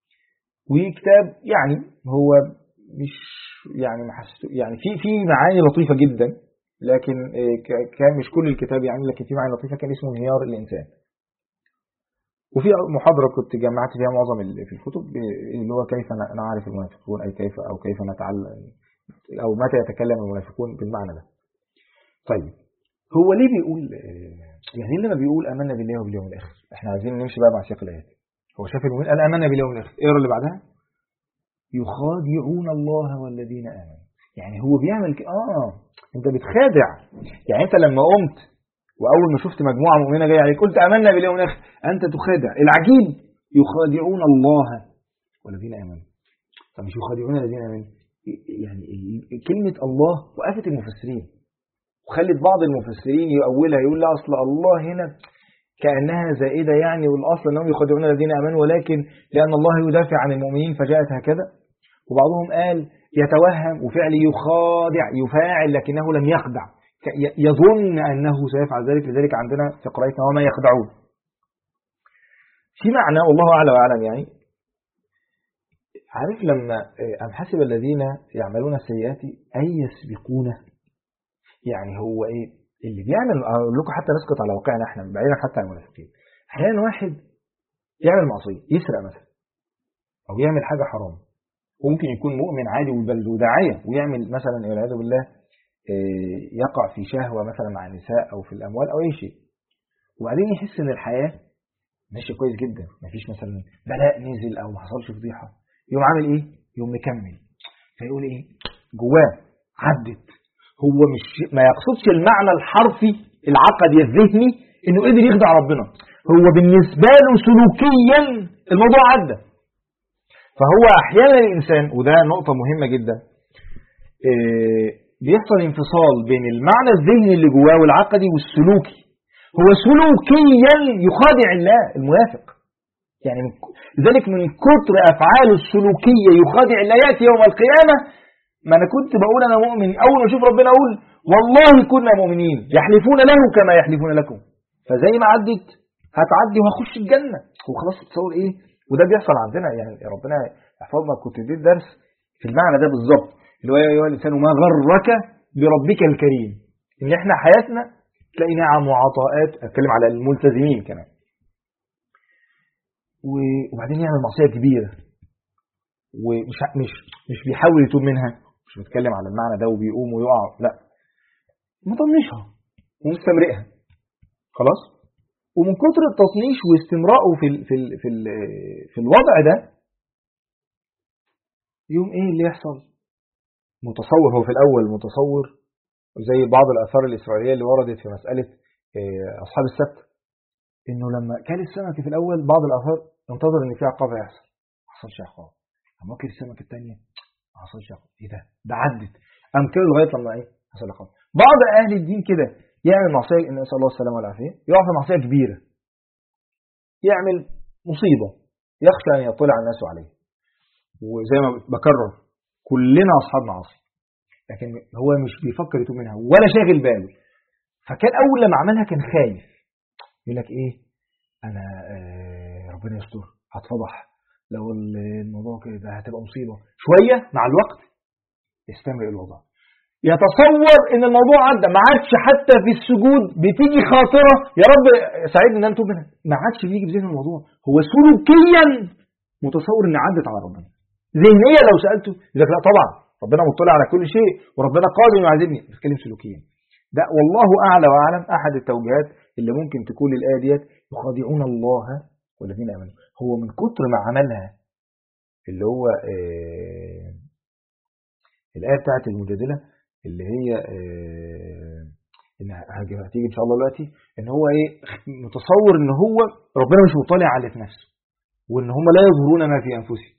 وكتاب يعني هو مش يعني يعني في معاني لطيفة جدا، لكن كان مش كل الكتاب يعني، لكن في معاني لطيفة. كان اسمه انهيار الإنسان. وفي محاضرة كنت جمعت فيها معظم في الكتب اللي هو كيف نعرف المنافقون، أي كيف نتعلم أو متى يتكلم المنافقون بالمعنى ده. طيب هو ليه بيقول يعني لما بيقول آمنا بالله وباليوم الآخر؟ احنا عايزين نمشي بقى مع سياق الآيات. هو شاف المؤمن قال آمنا بالله واليوم الآخر، اقرا اللي بعدها يخادعون الله والذين آمنوا. يعني هو بيعمل انت بتخادع. يعني انت لما قمت واول ما شفت مجموعه مؤمنه جايه عليك قلت آمنا بالله واليوم الآخر، انت تخادع. العجيب يخادعون الله والذين آمنوا. طب مش يخادعون الذين آمنوا؟ يعني كلمة الله وقفت المفسرين، وخلت بعض المفسرين يؤولها يقول لا أصل الله هنا كأنها زائدة يعني، والأصل أنهم يخادعون الذين آمنوا، ولكن لأن الله يدافع عن المؤمنين فجاءت هكذا. وبعضهم قال يتوهم وفعل يخادع يفاعل لكنه لم يخدع، يظن أنه سيفعل ذلك، لذلك عندنا في قراءتنا وما يخدعون. في معنى والله أعلى وأعلم يعني، عارف لما أم حسب الذين يعملون السيئات أن يسبقونه، يعني هو إيه اللي بيعمل؟ أقول لكم حتى نسقط على واقعنا احنا بعيدا حتى عن المنافقين. أحيانا واحد يعمل معصية، يسرق مثلا أو يعمل حاجة حرام، وممكن يكون مؤمن عادي وبل وداعية ويعمل مثلا والعياذ بالله يقع في شهوة مثلا مع النساء أو في الأموال أو أي شيء، وبعدين يحس إن الحياة ماشية كويس جدا، مفيش مثلا بلاء نزل أو ما حصلش فضيحة، يوم عامل إيه؟ يوم مكمل، فيقول إيه جواه عدت. هو مش ما يقصدش المعنى الحرفي العقدي الذهني إنه قدر يخدع ربنا، هو بالنسبة له سلوكيا الموضوع عدى. فهو أحيانا الإنسان، وده نقطة مهمة جدا، بيحصل انفصال بين المعنى الذهني اللي جواه والعقدي والسلوكي. هو سلوكيا يخادع الله المنافق، يعني لذلك من كتر أفعاله السلوكية يخادع الله. يأتي يوم القيامة، ما أنا كنت بقول أنا مؤمن، أول ما أشوف ربنا أقول والله كنا مؤمنين، يحلفون له كما يحلفون لكم، فزي ما عدت هتعدي وهخش الجنة. وخلاص تصور إيه؟ وده بيحصل عندنا، يعني ربنا يحفظنا. كنت اديت درس في المعنى ده بالظبط، اللي هو يا أيها الإنسان ما غرك بربك الكريم، إن إحنا حياتنا تلاقي نعم وعطاءات. أتكلم على الملتزمين كمان، وبعدين يعمل معصية كبيرة ومش مش بيحاول يتوب منها، مش بتكلم على المعنى ده وبيقوم ويقع، لا، مطنشها ومستمرئها خلاص. ومن كتر التطنيش واستمرائه في الوضع ده، يوم ايه اللي يحصل؟ متصور هو في الاول متصور زي بعض الاثار الاسرائيليه اللي وردت في مساله اصحاب السبت، انه لما كان السمك في الاول بعض الاثار انتظر ان في عقاب يحصل، ما حصلش عقاب. اما كل السمك الثانيه ما حصلش عقاب، ايه ده عدت، قام كده لغايه لما ايه حصل عقاب. بعض اهل الدين كده يعمل معصيه، ان نسال الله السلامه والعافيه، يقع في معصيه كبيره، يعمل مصيبه يخشى ان يطلع الناس عليه. وزي ما بكرر كلنا اصحاب معاصي، لكن هو مش بيفكر يتوب منها ولا شاغل باله. فكان اول لما عملها كان خايف، يقول لك ايه، انا ربنا يستر هتفضح، لو الموضوع كده هتبقى مصيبة. شوية مع الوقت يستمر الوضع، يتصور ان الموضوع عدى، ما عادش حتى في السجود بتيجي خاطرة يا رب سعيد ان انتم منها، ما عادش بيجي في ذهن الموضوع، هو سلوكيا متصور ان عدت على ربنا. ذهنيا لو سألته يقول لك لا طبعا ربنا مطلع على كل شيء وربنا قادر يعذبني، بتكلم سلوكيا. ده والله اعلى واعلم احد التوجيهات اللي ممكن تكون للآية ديت، يخادعون الله والذين امنوا. هو من كتر ما عملها اللي هو الآية بتاعت المجادلة اللي هي إن هتيجي إن شاء الله دلوقتي، إن هو متصور إن هو ربنا مش مطلع على في نفسه، وإن هم لا يظهرون ما في أنفسهم،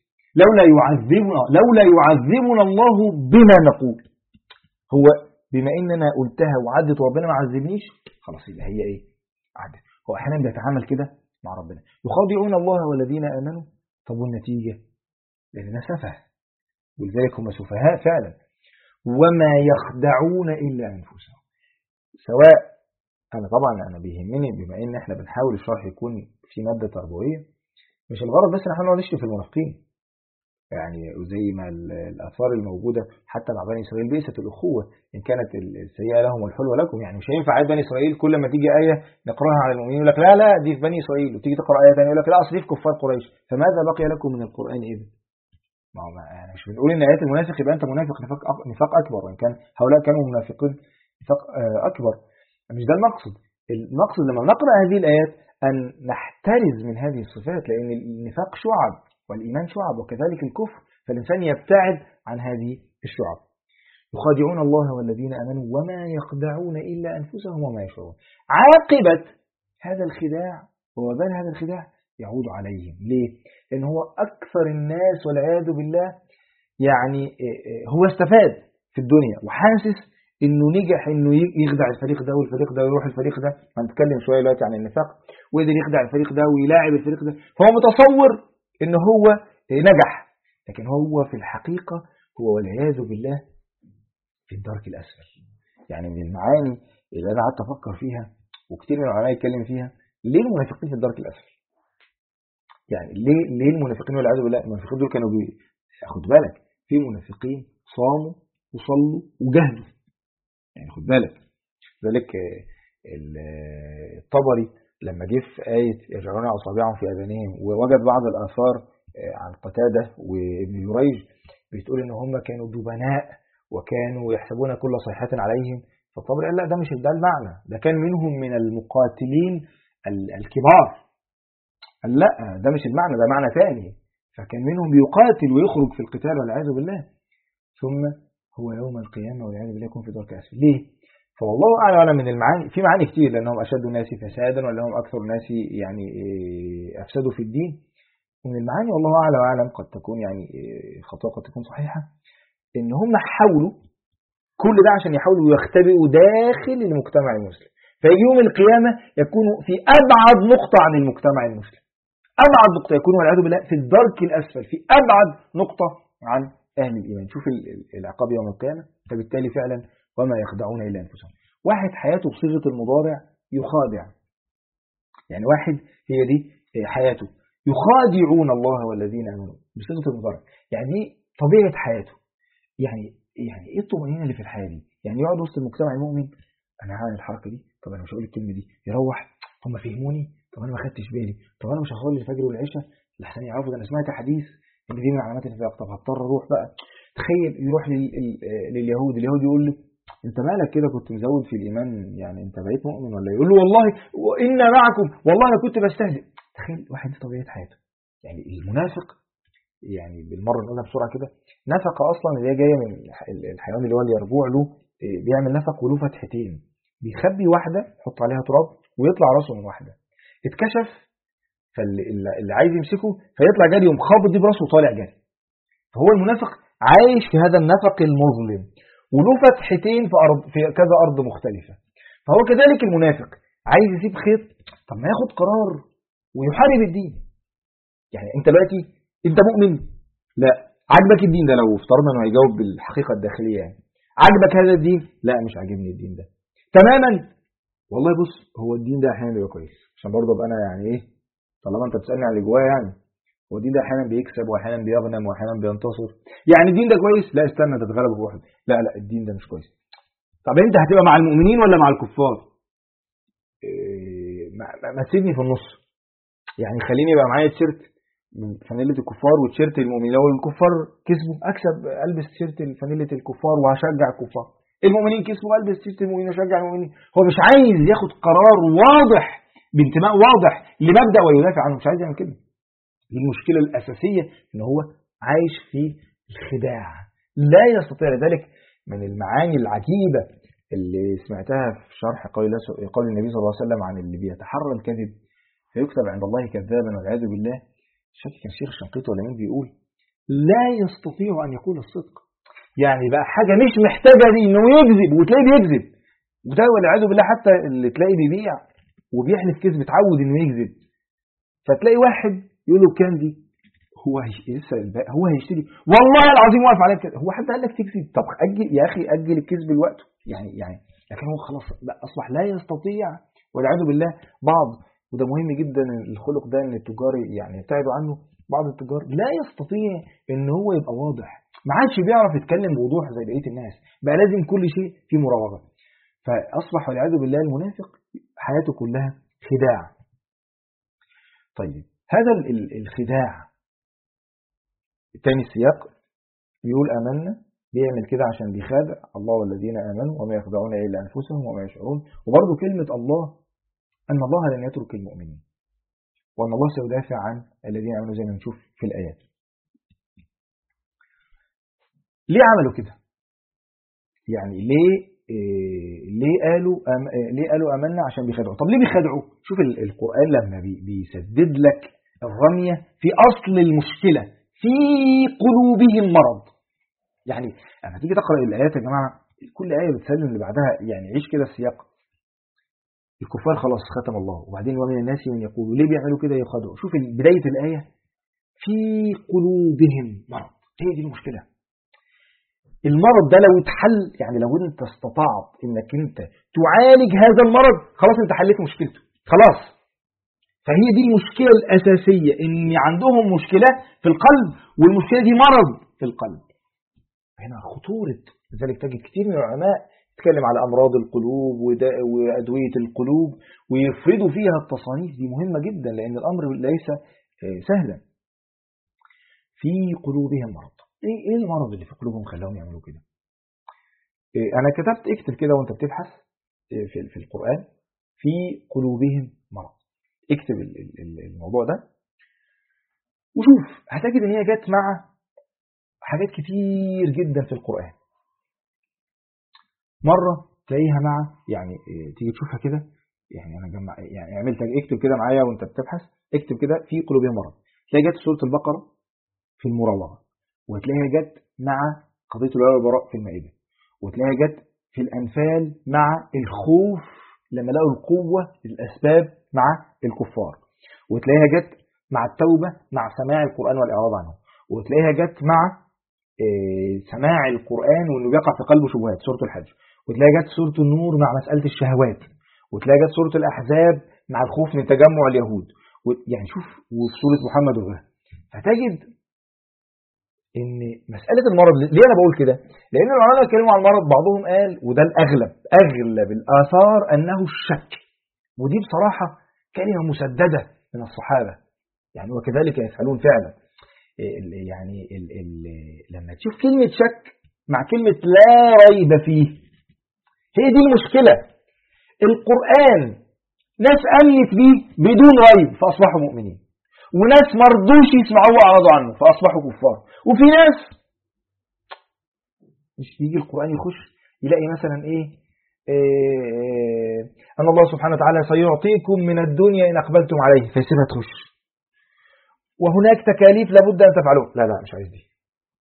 لولا يعذبنا الله بما نقول. هو بما إن أنا قلتها وعدت وربنا ما عذبنيش، خلاص يبقى هي عدت. هو أحيانا بيتعامل كده مع ربنا، يخادعون الله والذين آمنوا. طب والنتيجة؟ لأننا سفه، ولذلك هم سفهاء فعلا. وما يخدعون إلا أنفسهم. سواء أنا بيهمني بما إن إحنا بنحاول الشرح يكون في مادة تربوية، مش الغرض بس إن إحنا نقعد نشتم في المنافقين، يعني زي ما الآثار الموجودة حتى مع بني إسرائيل بئست الأخوة إن كانت السيئة لهم والحلوة لكم. يعني مش هينفع عيد بني إسرائيل كل ما تيجي آية نقرأها على المؤمنين يقول لك لا دي في بني إسرائيل، وتيجي تقرأ آية ثانية يقول لك لا أصل دي في كفار قريش، فماذا بقي لكم من القرآن إذن؟ ما هو يعني مش بنقول ان آيات المنافق يبقى انت منافق نفاق اكبر، وان كان هؤلاء كانوا منافقين نفاق اكبر. مش ده المقصد. المقصد لما نقرأ هذه الآيات ان نحترز من هذه الصفات، لان النفاق شعب والايمان شعب وكذلك الكفر، فالانسان يبتعد عن هذه الشعب. يخادعون الله والذين امنوا وما يخدعون الا انفسهم وما يشعرون. عاقبة هذا الخداع ووبال هذا الخداع يعود عليهم. ليه؟ لأن هو أكثر الناس والعياذ بالله يعني هو استفاد في الدنيا وحاسس إنه نجح إنه يخدع الفريق ده والفريق ده ويروح الفريق ده. هنتكلم شوية دلوقتي عن النفاق، وقدر يخدع الفريق ده ويلاعب الفريق ده، فهو متصور إنه هو نجح، لكن هو في الحقيقة هو والعياذ بالله في الدرك الأسفل. يعني من المعاني اللي أنا قعدت أفكر فيها وكتير من العلماء يتكلم فيها، ليه المنافقين في الدرك الأسفل؟ يعني ليه المنافقين والعياذ بالله؟ المنافقين دول كانوا خد بالك في منافقين صاموا وصلوا وجهدوا، يعني خد بالك. ذلك الطبري لما جه في آية يجعلون أصابعهم في آذانهم ووجد بعض الآثار عن قتادة وابن جريج بتقول إن هم كانوا دبناء وكانوا يحسبون كل صيحة عليهم، فالطبري قال لا ده مش ده المعنى، ده كان منهم من المقاتلين الكبار. قال لا ده مش المعنى، ده معنى ثاني، فكان منهم يقاتل ويخرج في القتال والعياذ بالله، ثم هو يوم القيامة والعياذ بالله يكون في درك أسفل. ليه؟ فوالله أعلم من المعاني، في معاني كتير، لأنهم أشد الناس فسادا ولهم أكثر الناس يعني أفسدوا في الدين. ومن المعاني والله أعلم قد تكون يعني خطأ قد تكون صحيحة، إن هم حاولوا كل ده عشان يحاولوا يختبئوا داخل المجتمع المسلم، فيجي يوم القيامة يكونوا في أبعد نقطة عن المجتمع المسلم، أبعد نقطة، يكون والعياذ بالله في الدرك الأسفل، في أبعد نقطة عن أهل الإيمان. شوف العقاب يوم القيامة. فبالتالي فعلا وما يخدعون إلا أنفسهم. واحد حياته بصيغة المضارع يخادع، يعني واحد هي دي حياته، يخادعون الله والذين آمنوا بصيغة المضارع، يعني دي طبيعة حياته. يعني إيه الطمأنينة اللي في الحياة دي؟ يعني يقعد وسط المجتمع المؤمن، أنا هعمل الحركة دي، طب أنا مش هقول الكلمة دي، يروح هم فهموني، طب انا ما خدتش بالي، طب انا مش هصلي الفجر والعشاء لحسن يعرفوا ده انا سمعت حديث ان دي من علامات النفاق، طب هضطر اروح بقى. تخيل يروح لليهود، اليهود يقول له انت مالك كده، كنت مزود في الايمان، يعني انت بقيت مؤمن ولا؟ يقول له والله وإنا معكم، والله انا كنت بستهزئ. تخيل واحد دي طبيعه حياته. يعني المنافق، يعني بالمره نقولها بسرعه كده، نفق اصلا اللي هي جايه من الحيوان اللي هو اللي يربوع له، بيعمل نفق وله فتحتين، بيخبي واحده يحط عليها تراب ويطلع راسه من واحده، اتكشف فاللي عايز يمسكه فيطلع جري يوم خابط دي براسه وطالع جري. فهو المنافق عايش في هذا النفق المظلم وله فتحتين في كذا ارض مختلفه. فهو كذلك المنافق عايز يسيب خيط، طب ما ياخد قرار ويحارب الدين. يعني انت دلوقتي انت مؤمن، لا عجبك الدين ده، لو افترضنا انه هيجاوب بالحقيقه الداخليه، يعني عجبك هذا الدين؟ لا مش عاجبني الدين ده تماما. والله بص، هو الدين ده احيانا بيبقى كويس، عشان برضه ابقى انا يعني ايه، طالما انت بتسالني على اللي جوايا، يعني والدين ده احيانا بيكسب واحيانا بيغنم واحيانا بينتصر. يعني الدين ده كويس؟ لا استنى تتغلب بواحد. لا الدين ده مش كويس. طب انت هتبقى مع المؤمنين ولا مع الكفار؟ ما تسيبني في النص. يعني خليني يبقى معايا تيشيرت فانيلة الكفار وتيشيرت المؤمنين. لو الكفار كسبوا اكسب البس تيشيرت فانيلة الكفار وهشجع الكفار. المؤمنين كسبوا البس تيشيرت المؤمنين واشجع المؤمنين. هو مش عايز ياخد قرار واضح بانتماء واضح لمبدأ ويدافع عنه، مش عايز يعمل كده. دي المشكلة الأساسية، ان هو عايش في الخداع لا يستطيع. لذلك من المعاني العجيبة اللي سمعتها في شرح قول النبي صلى الله عليه وسلم عن اللي بيتحرى الكذب فيكتب عند الله كذابا والعياذ بالله. شايف كان الشيخ الشنقيطي ولا مين بيقول لا يستطيع أن يقول الصدق. يعني بقى حاجة مش محتاجة دي انه يكذب وتلاقيه بيكذب، وده والعياذ بالله حتى اللي تلاقيه بيبيع وبيحلف كذب اتعود انه يكذب. فتلاقي واحد يقول له كام دي، هو هيشتري والله العظيم واقف عليك كده. هو حد قال لك تكذب؟ طب اجل يا اخي، اجل الكذب لوقته. يعني لكن هو خلاص اصبح لا يستطيع والعياذ بالله. بعض، وده مهم جدا الخلق ده ان التجار يعني يبتعدوا عنه، بعض التجار لا يستطيع ان هو يبقى واضح، ما عادش بيعرف يتكلم بوضوح زي بقيه الناس، بقى لازم كل شيء فيه مراوغه. فاصبح والعياذ بالله المنافق حياته كلها خداع. طيب هذا الخداع تاني السياق بيقول آمنا، بيعمل كده عشان بيخادع الله والذين آمنوا وما يخدعون إلا أنفسهم وما يشعرون. وبرضه كلمة الله أن الله لن يترك المؤمنين وأن الله سيدافع عن الذين آمنوا زي ما نشوف في الآيات. ليه عملوا كده؟ يعني ليه قالوا آمنا عشان بيخدعوا؟ طب ليه بيخدعوا؟ شوف القرآن لما بيسدد لك الرمية في أصل المشكلة في قلوبهم مرض. يعني لما تيجي تقرأ الآيات يا جماعة كل آية بتسلم اللي بعدها، يعني عيش كده السياق. الكفار خلاص ختم الله، وبعدين ومن الناس من يقولوا ليه بيعملوا كده يخدعوا. شوف بداية الآية في قلوبهم مرض. هي دي المشكلة. المرض ده لو اتحل، يعني لو انت استطعت انك انت تعالج هذا المرض خلاص انت حليت مشكلته خلاص. فهي دي المشكلة الأساسية، ان عندهم مشكلة في القلب والمشكلة دي مرض في القلب. هنا خطورة. لذلك تجد كتير من العلماء يتكلم على أمراض القلوب وأدوية القلوب ويفردوا فيها التصانيف دي مهمة جدا، لأن الأمر ليس سهلا. في قلوبهم مرض. ايه المرض اللي في قلوبهم خلاهم يعملوا كده؟ انا كتبت اكتب كده وانت بتبحث في القرآن في قلوبهم مرض، اكتب الموضوع ده وشوف هتجد ان هي جت مع حاجات كتير جدا في القرآن. مرة تلاقيها مع يعني تيجي تشوفها كده، يعني انا جمع يعني عملت اكتب كده معايا وانت بتبحث، اكتب كده في قلوبهم مرض، تلاقي جت سورة البقرة في المراوغة، وتلاقيها جت مع قضية الولاء والبراء في المائدة، وتلاقيها جت في الأنفال مع الخوف لما لقوا القوة الأسباب مع الكفار، وتلاقيها جت مع التوبة مع سماع القرآن والإعراض عنه، وتلاقيها جت مع سماع القرآن وإنه بيقع في قلبه شبهات سورة الحج، وتلاقيها جت سورة النور مع مسألة الشهوات، وتلاقيها جت سورة الأحزاب مع الخوف من تجمع اليهود، يعني شوف، وفي سورة محمد وغيرها. فتجد ان مسألة المرض، ليه انا بقول كده؟ لان العلماء اتكلموا عن المرض، بعضهم قال وده الاغلب الاثار انه الشك، ودي بصراحة كلمة مسددة من الصحابة، يعني وكذلك يفعلون فعلا. يعني لما تشوف كلمة شك مع كلمة لا ريب فيه، هي دي المشكلة. القرآن ناس امنت به بدون ريب فاصبحوا مؤمنين، وناس مرضوش يسمعوه وأعرضوا عنه فأصبحوا كفار، وفي ناس مش يجي القرآن يخش يلاقي مثلا أن الله سبحانه وتعالى سيعطيكم من الدنيا إن أقبلتم عليه فيسيبها تخش، وهناك تكاليف لابد أن تفعلوه، لا مش عايز دي،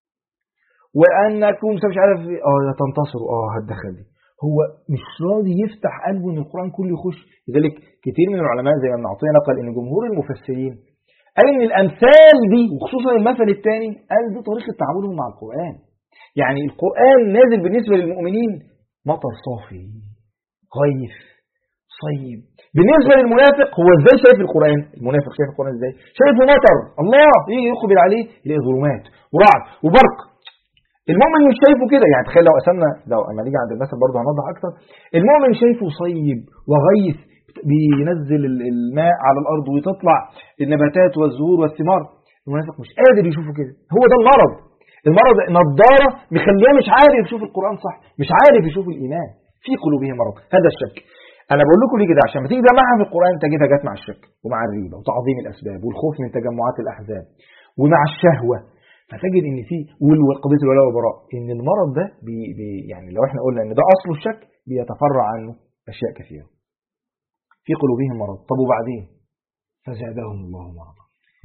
وأنكم مش عارف تنتصروا هتدخل دي. هو مش راضي يفتح قلبه إن القرآن كله يخش. لذلك كتير من العلماء زي ما ابن عطية نقل إن جمهور المفسرين قال إن الأمثال دي وخصوصا المثل الثاني قال دي طريقة تعاملهم مع القرآن. يعني القرآن نازل بالنسبة للمؤمنين مطر صافي غيث صيب. بالنسبة للمنافق هو ازاي شايف القرآن؟ المنافق شايف القرآن ازاي؟ شايفه مطر، الله يجي يقبل عليه يلاقي ظلمات ورعد وبرق. المؤمن مش شايفه كده. يعني تخيل لو قسمنا، لو اما نيجي عند المثل برضه هنوضح اكتر. المؤمن شايفه صيب وغيث بينزل الماء على الارض وتطلع النباتات والزهور والثمار. المنافق مش قادر يشوفه كده. هو ده المرض. المرض نضاره مخليه مش عارف يشوف القرآن صح، مش عارف يشوف الإيمان. في قلوبهم مرض، هذا الشك. انا بقول لكم ليه كده؟ عشان ما تيجي تجمعها في القرآن تجدها جت مع الشك ومع الريبه وتعظيم الاسباب والخوف من تجمعات الاحزاب ومع الشهوه. فتجد ان في والقضيه الولاء والبراء، ان المرض ده يعني لو احنا قلنا ان ده اصله الشك بيتفرع عنه اشياء كثيره. في قلوبهم مرض. طب وبعدين؟ فزادهم الله مرضا.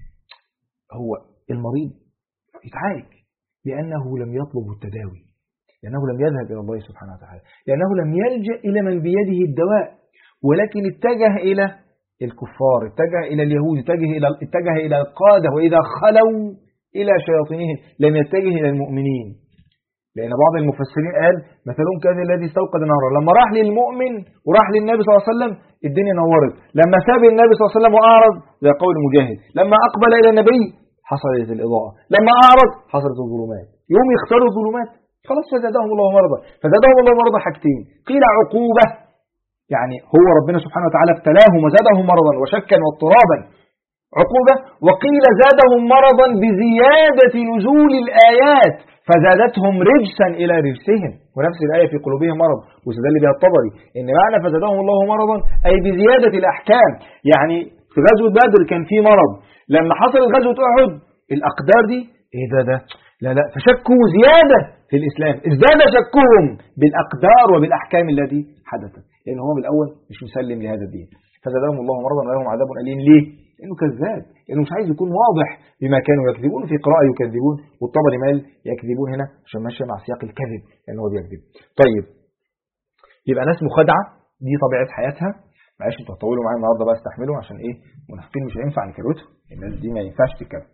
هو المريض يتعالج لانه لم يطلب التداوي، لأنه لم يذهب إلى الله سبحانه وتعالى، لأنه لم يلجأ إلى من بيده الدواء، ولكن اتجه إلى الكفار، اتجه إلى اليهود، اتجه إلى القادة، وإذا خلوا إلى شياطينهم لم يتجه إلى المؤمنين. لأن بعض المفسرين قال مثلهم كان الذي استوقد نارا، لما راح للمؤمن وراح للنبي صلى الله عليه وسلم الدنيا نورت، لما ساب النبي صلى الله عليه وسلم وأعرض زي قول مجاهد، لما أقبل إلى النبي حصلت الإضاءة، لما أعرض حصلت الظلمات. يوم يختاروا الظلمات خلاص فزادهم الله مرضا. فزادهم الله مرضا حاجتين، قيل عقوبة، يعني هو ربنا سبحانه وتعالى ابتلاهم وزادهم مرضا وشكا واضطرابا عقوبة، وقيل زادهم مرضا بزيادة نزول الآيات فزادتهم رجسا إلى رجسهم. ونفس الآية في قلوبهم مرض، واستدل بها الطبري إن معنى فزادهم الله مرضا أي بزيادة الأحكام. يعني في غزوة بدر كان في مرض، لما حصلت غزوة أحد الأقدار دي إيه ده لا فشكوا زيادة في الإسلام، ازداد شكهم بالأقدار وبالأحكام التي حدثت، لأن هو بالأول مش مسلم لهذا الدين. فزادهم الله مرضا ولهم عذاب أليم. ليه؟ لأنه كذاب، لأنه مش عايز يكون واضح بما كانوا يكذبون. في قراءة يكذبون، والطبري مال يكذبون هنا عشان ماشي مع سياق الكذب لأنه هو بيكذب. طيب يبقى ناس مخادعة دي طبيعة حياتها. معلش انتوا هتطولوا معايا النهارده بقى، استحملوا عشان ايه؟ منافقين مش هينفع نكروتهم، الناس دي ما ينفعش تتكلم.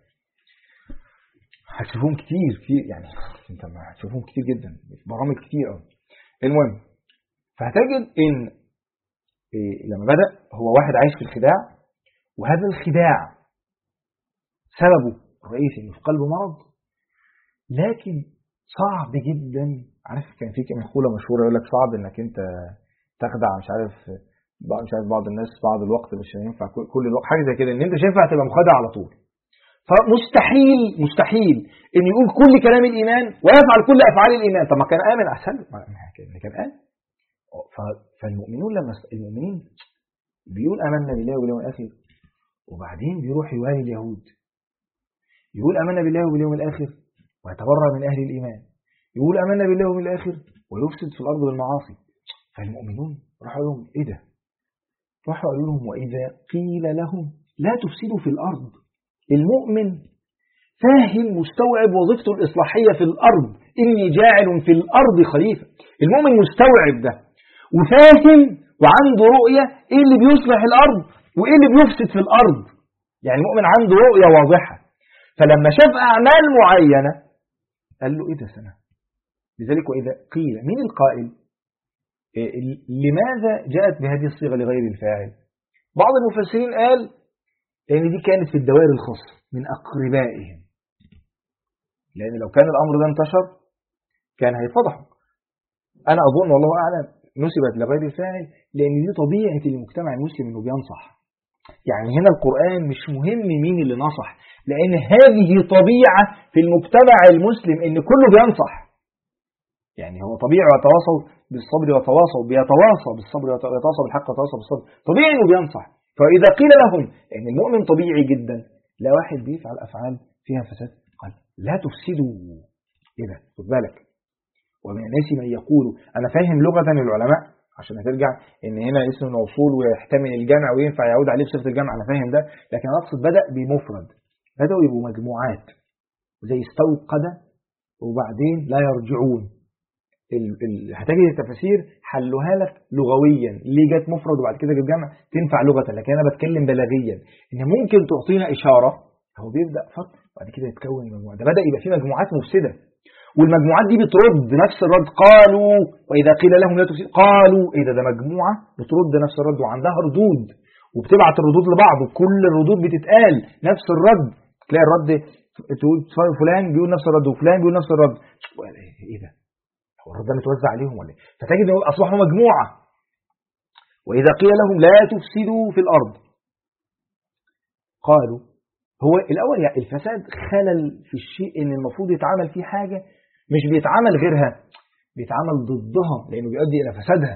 هتشوفهم كتير يعني انت ما هتشوفهم كتير جدا في برامج كتير قوي. المهم فهتجد ان لما بدأ هو واحد عايش في الخداع، وهذا الخداع سببه الرئيسي انه في قلبه مرض، لكن صعب جدا. عارف كان في مقولة مشهورة يقول لك صعب انك انت تخدع مش عارف بعض الناس بعض الوقت، مش هينفع كل الوقت، حاجة زي كده، ان انت شايفها هتبقى مخادع على طول. فمستحيل ان يقول كل كلام الايمان ويفعل كل افعال الايمان. طب ما كان امن احسن، كان امن. فالمؤمنون لما المؤمنين بيقول امنا بالله واليوم الاخر، وبعدين بيروح يوالي اليهود، يقول امنا بالله واليوم الاخر ويتبرأ من اهل الايمان، يقول امنا بالله واليوم الاخر ويفسد في الارض بالمعاصي. فالمؤمنون راحوا لهم ايه ده؟ راحوا قالوا لهم واذا قيل لهم لا تفسدوا في الارض. المؤمن فاهم مستوعب وظيفته الإصلاحية في الأرض، إني جاعل في الأرض خليفة. المؤمن مستوعب ده وفاهم وعنده رؤية إيه اللي بيصلح الأرض وإيه اللي بيفسد في الأرض. يعني المؤمن عنده رؤية واضحة. فلما شاف أعمال معينة قال له إيه ده سنة. لذلك وإذا قيل، مين القائل؟ لماذا جاءت بهذه الصيغة لغير الفاعل؟ بعض المفسرين قال لأن دي كانت في الدوائر الخاصة من أقربائهم، لأن لو كان الأمر ده انتشر كان هيفضحوا. أنا أظن والله أعلم نسبت لغير الفاعل لأن دي طبيعة المجتمع المسلم إنه بينصح. يعني هنا القرآن مش مهم مين اللي نصح، لأن هذه طبيعة في المجتمع المسلم إن كله بينصح. يعني هو طبيعي ويتواصل بالصبر بيتواصى بالصبر ويتواصى بالحق ويتواصى بالصبر، طبيعي إنه بينصح. فإذا قيل لهم إن المؤمن طبيعي جدا لا واحد بيفعل أفعال فيها فساد قال لا تفسدوا. إيه ده؟ خد بالك. ومن الناس من يقول، أنا فاهم لغة العلماء عشان هترجع إن هنا اسم موصول ويحتمل الجمع وينفع يعود عليه بصيغة الجمع، أنا فاهم ده، لكن أنا أقصد بدأ بمفرد، بدأوا يبقوا مجموعات زي استوقد وبعدين لا يرجعون. هتجد التفاسير حلوها لك لغويا، ليه جت مفرد وبعد كده جت جمع تنفع لغة، لكن أنا بتكلم بلاغيا إن ممكن تعطينا إشارة هو بيبدأ فرق وبعد كده يتكون مجموعة. ده بدأ يبقى فيه مجموعات مفسدة، والمجموعات دي بترد نفس الرد. قالوا وإذا قيل لهم لا تفسدوا قالوا إيه ده مجموعة بترد نفس الرد وعندها ردود وبتبعت الردود لبعض وكل الردود بتتقال نفس الرد. تلاقي الرد تقول فلان بيقول نفس الرد وفلان بيقول نفس الرد. ايه ده؟ هو الرد ده متوزع عليهم ولا ايه؟ فتجد ان اصبحوا مجموعة. وإذا قيل لهم لا تفسدوا في الأرض قالوا. هو الأول يعني الفساد خلل في الشيء ان المفروض يتعامل فيه حاجة مش بيتعامل غيرها، بيتعامل ضدها لأنه بيؤدي إلى فسادها.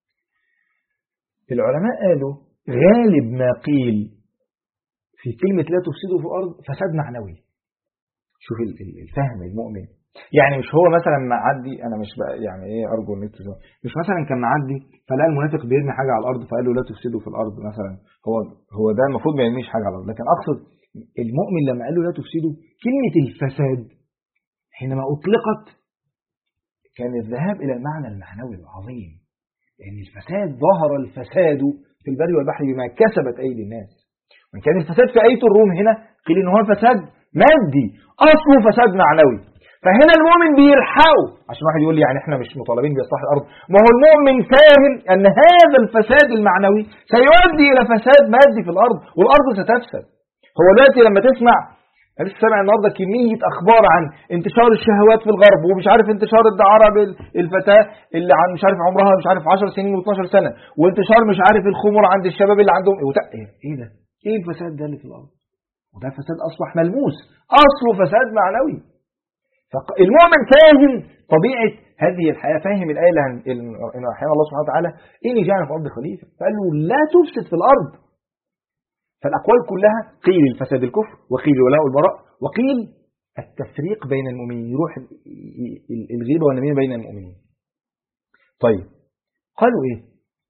العلماء قالوا غالب ما قيل في كلمة لا تفسدوا في الأرض فساد معنوي. شوف الفهم المؤمن، يعني مش هو مثلا معدي، أنا مش بقى يعني إيه أرجو إن مش مثلا كان معدي فلقى المنافق بيرمي حاجة على الأرض فقال له لا تفسدوا في الأرض مثلا، هو ده المفروض ما يرميش حاجة على الأرض. لكن أقصد المؤمن لما قال له لا تفسدوا، كلمة الفساد حينما أطلقت كان الذهاب إلى المعنى المعنوي العظيم، لأن الفساد ظهر الفساد في البر والبحر بما كسبت أيدي الناس. وإن كان الفساد في آية الروم هنا قيل إن هو فساد مادي أصله فساد معنوي. فهنا المؤمن بيلحقه عشان واحد يقول لي يعني احنا مش مطالبين بإصلاح الأرض، ما هو المؤمن فاهم أن هذا الفساد المعنوي سيؤدي إلى فساد مادي في الأرض والأرض ستفسد. هو دلوقتي لما تسمع، أنا لسه سامع النهارده كمية أخبار عن انتشار الشهوات في الغرب ومش عارف انتشار الدعارة بالفتاة اللي عن مش عارف عمرها مش عارف 10 سنين و12 سنة، وانتشار مش عارف الخمر عند الشباب اللي عندهم ايه ده؟ ايه الفساد ده اللي في الأرض؟ وده فساد أصبح ملموس أصله فساد معنوي. فالمؤمن فاهم طبيعة هذه الحياة، فاهم الآية إن أحيانا الله سبحانه وتعالى إني جعل في الأرض خليفة، فقال له لا تفسد في الأرض. فالأقوال كلها قيل الفساد الكفر، وقيل الولاء والبراء، وقيل التفريق بين المؤمنين، يروح الغيبة والنميمة بين المؤمنين. طيب قالوا إيه؟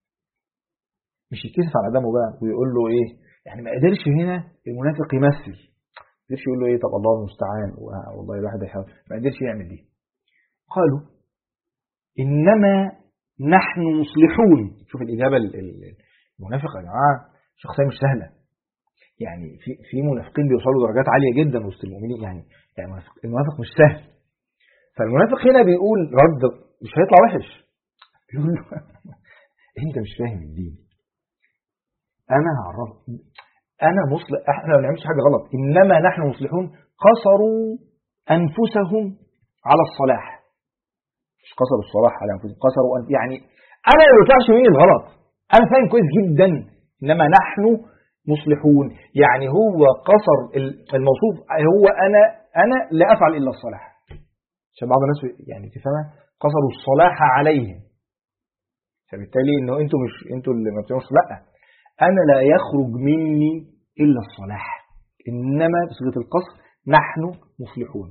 مش يتكسف على دمه بقى ويقول له إيه؟ يعني ما قدرش هنا المنافق يمثل، ما قدرش يقول له إيه طب الله المستعان والله الواحد يحاول، ما قدرش يعمل دي. قالوا إنما نحن مصلحون. شوف الإجابة المنافق يا جماعة شخصية مش سهلة، يعني في منافقين بيوصلوا درجات عالية جدا وسط المؤمنين، يعني المنافق مش سهل. فالمنافق هنا بيقول رد مش هيطلع وحش، يقول له انت مش فاهم الدين، انا هعرف انا مصلح، احنا ما بنعملش حاجة غلط، انما نحن مصلحون قصروا انفسهم على الصلاح. مش قصروا الصلاح على انفسهم، قصروا يعني انا ما بيطلعش مني الغلط، انا فاهم كويس جدا، انما نحن مصلحون يعني هو قصر الموصوف، هو أنا لا أفعل إلا الصلاح. عشان بعض الناس يعني تفهمها قصروا الصلاح عليهم، فبالتالي إنه أنتوا اللي ما بتعملوش، لا أنا لا يخرج مني إلا الصلاح، إنما بصيغة القصر نحن مصلحون.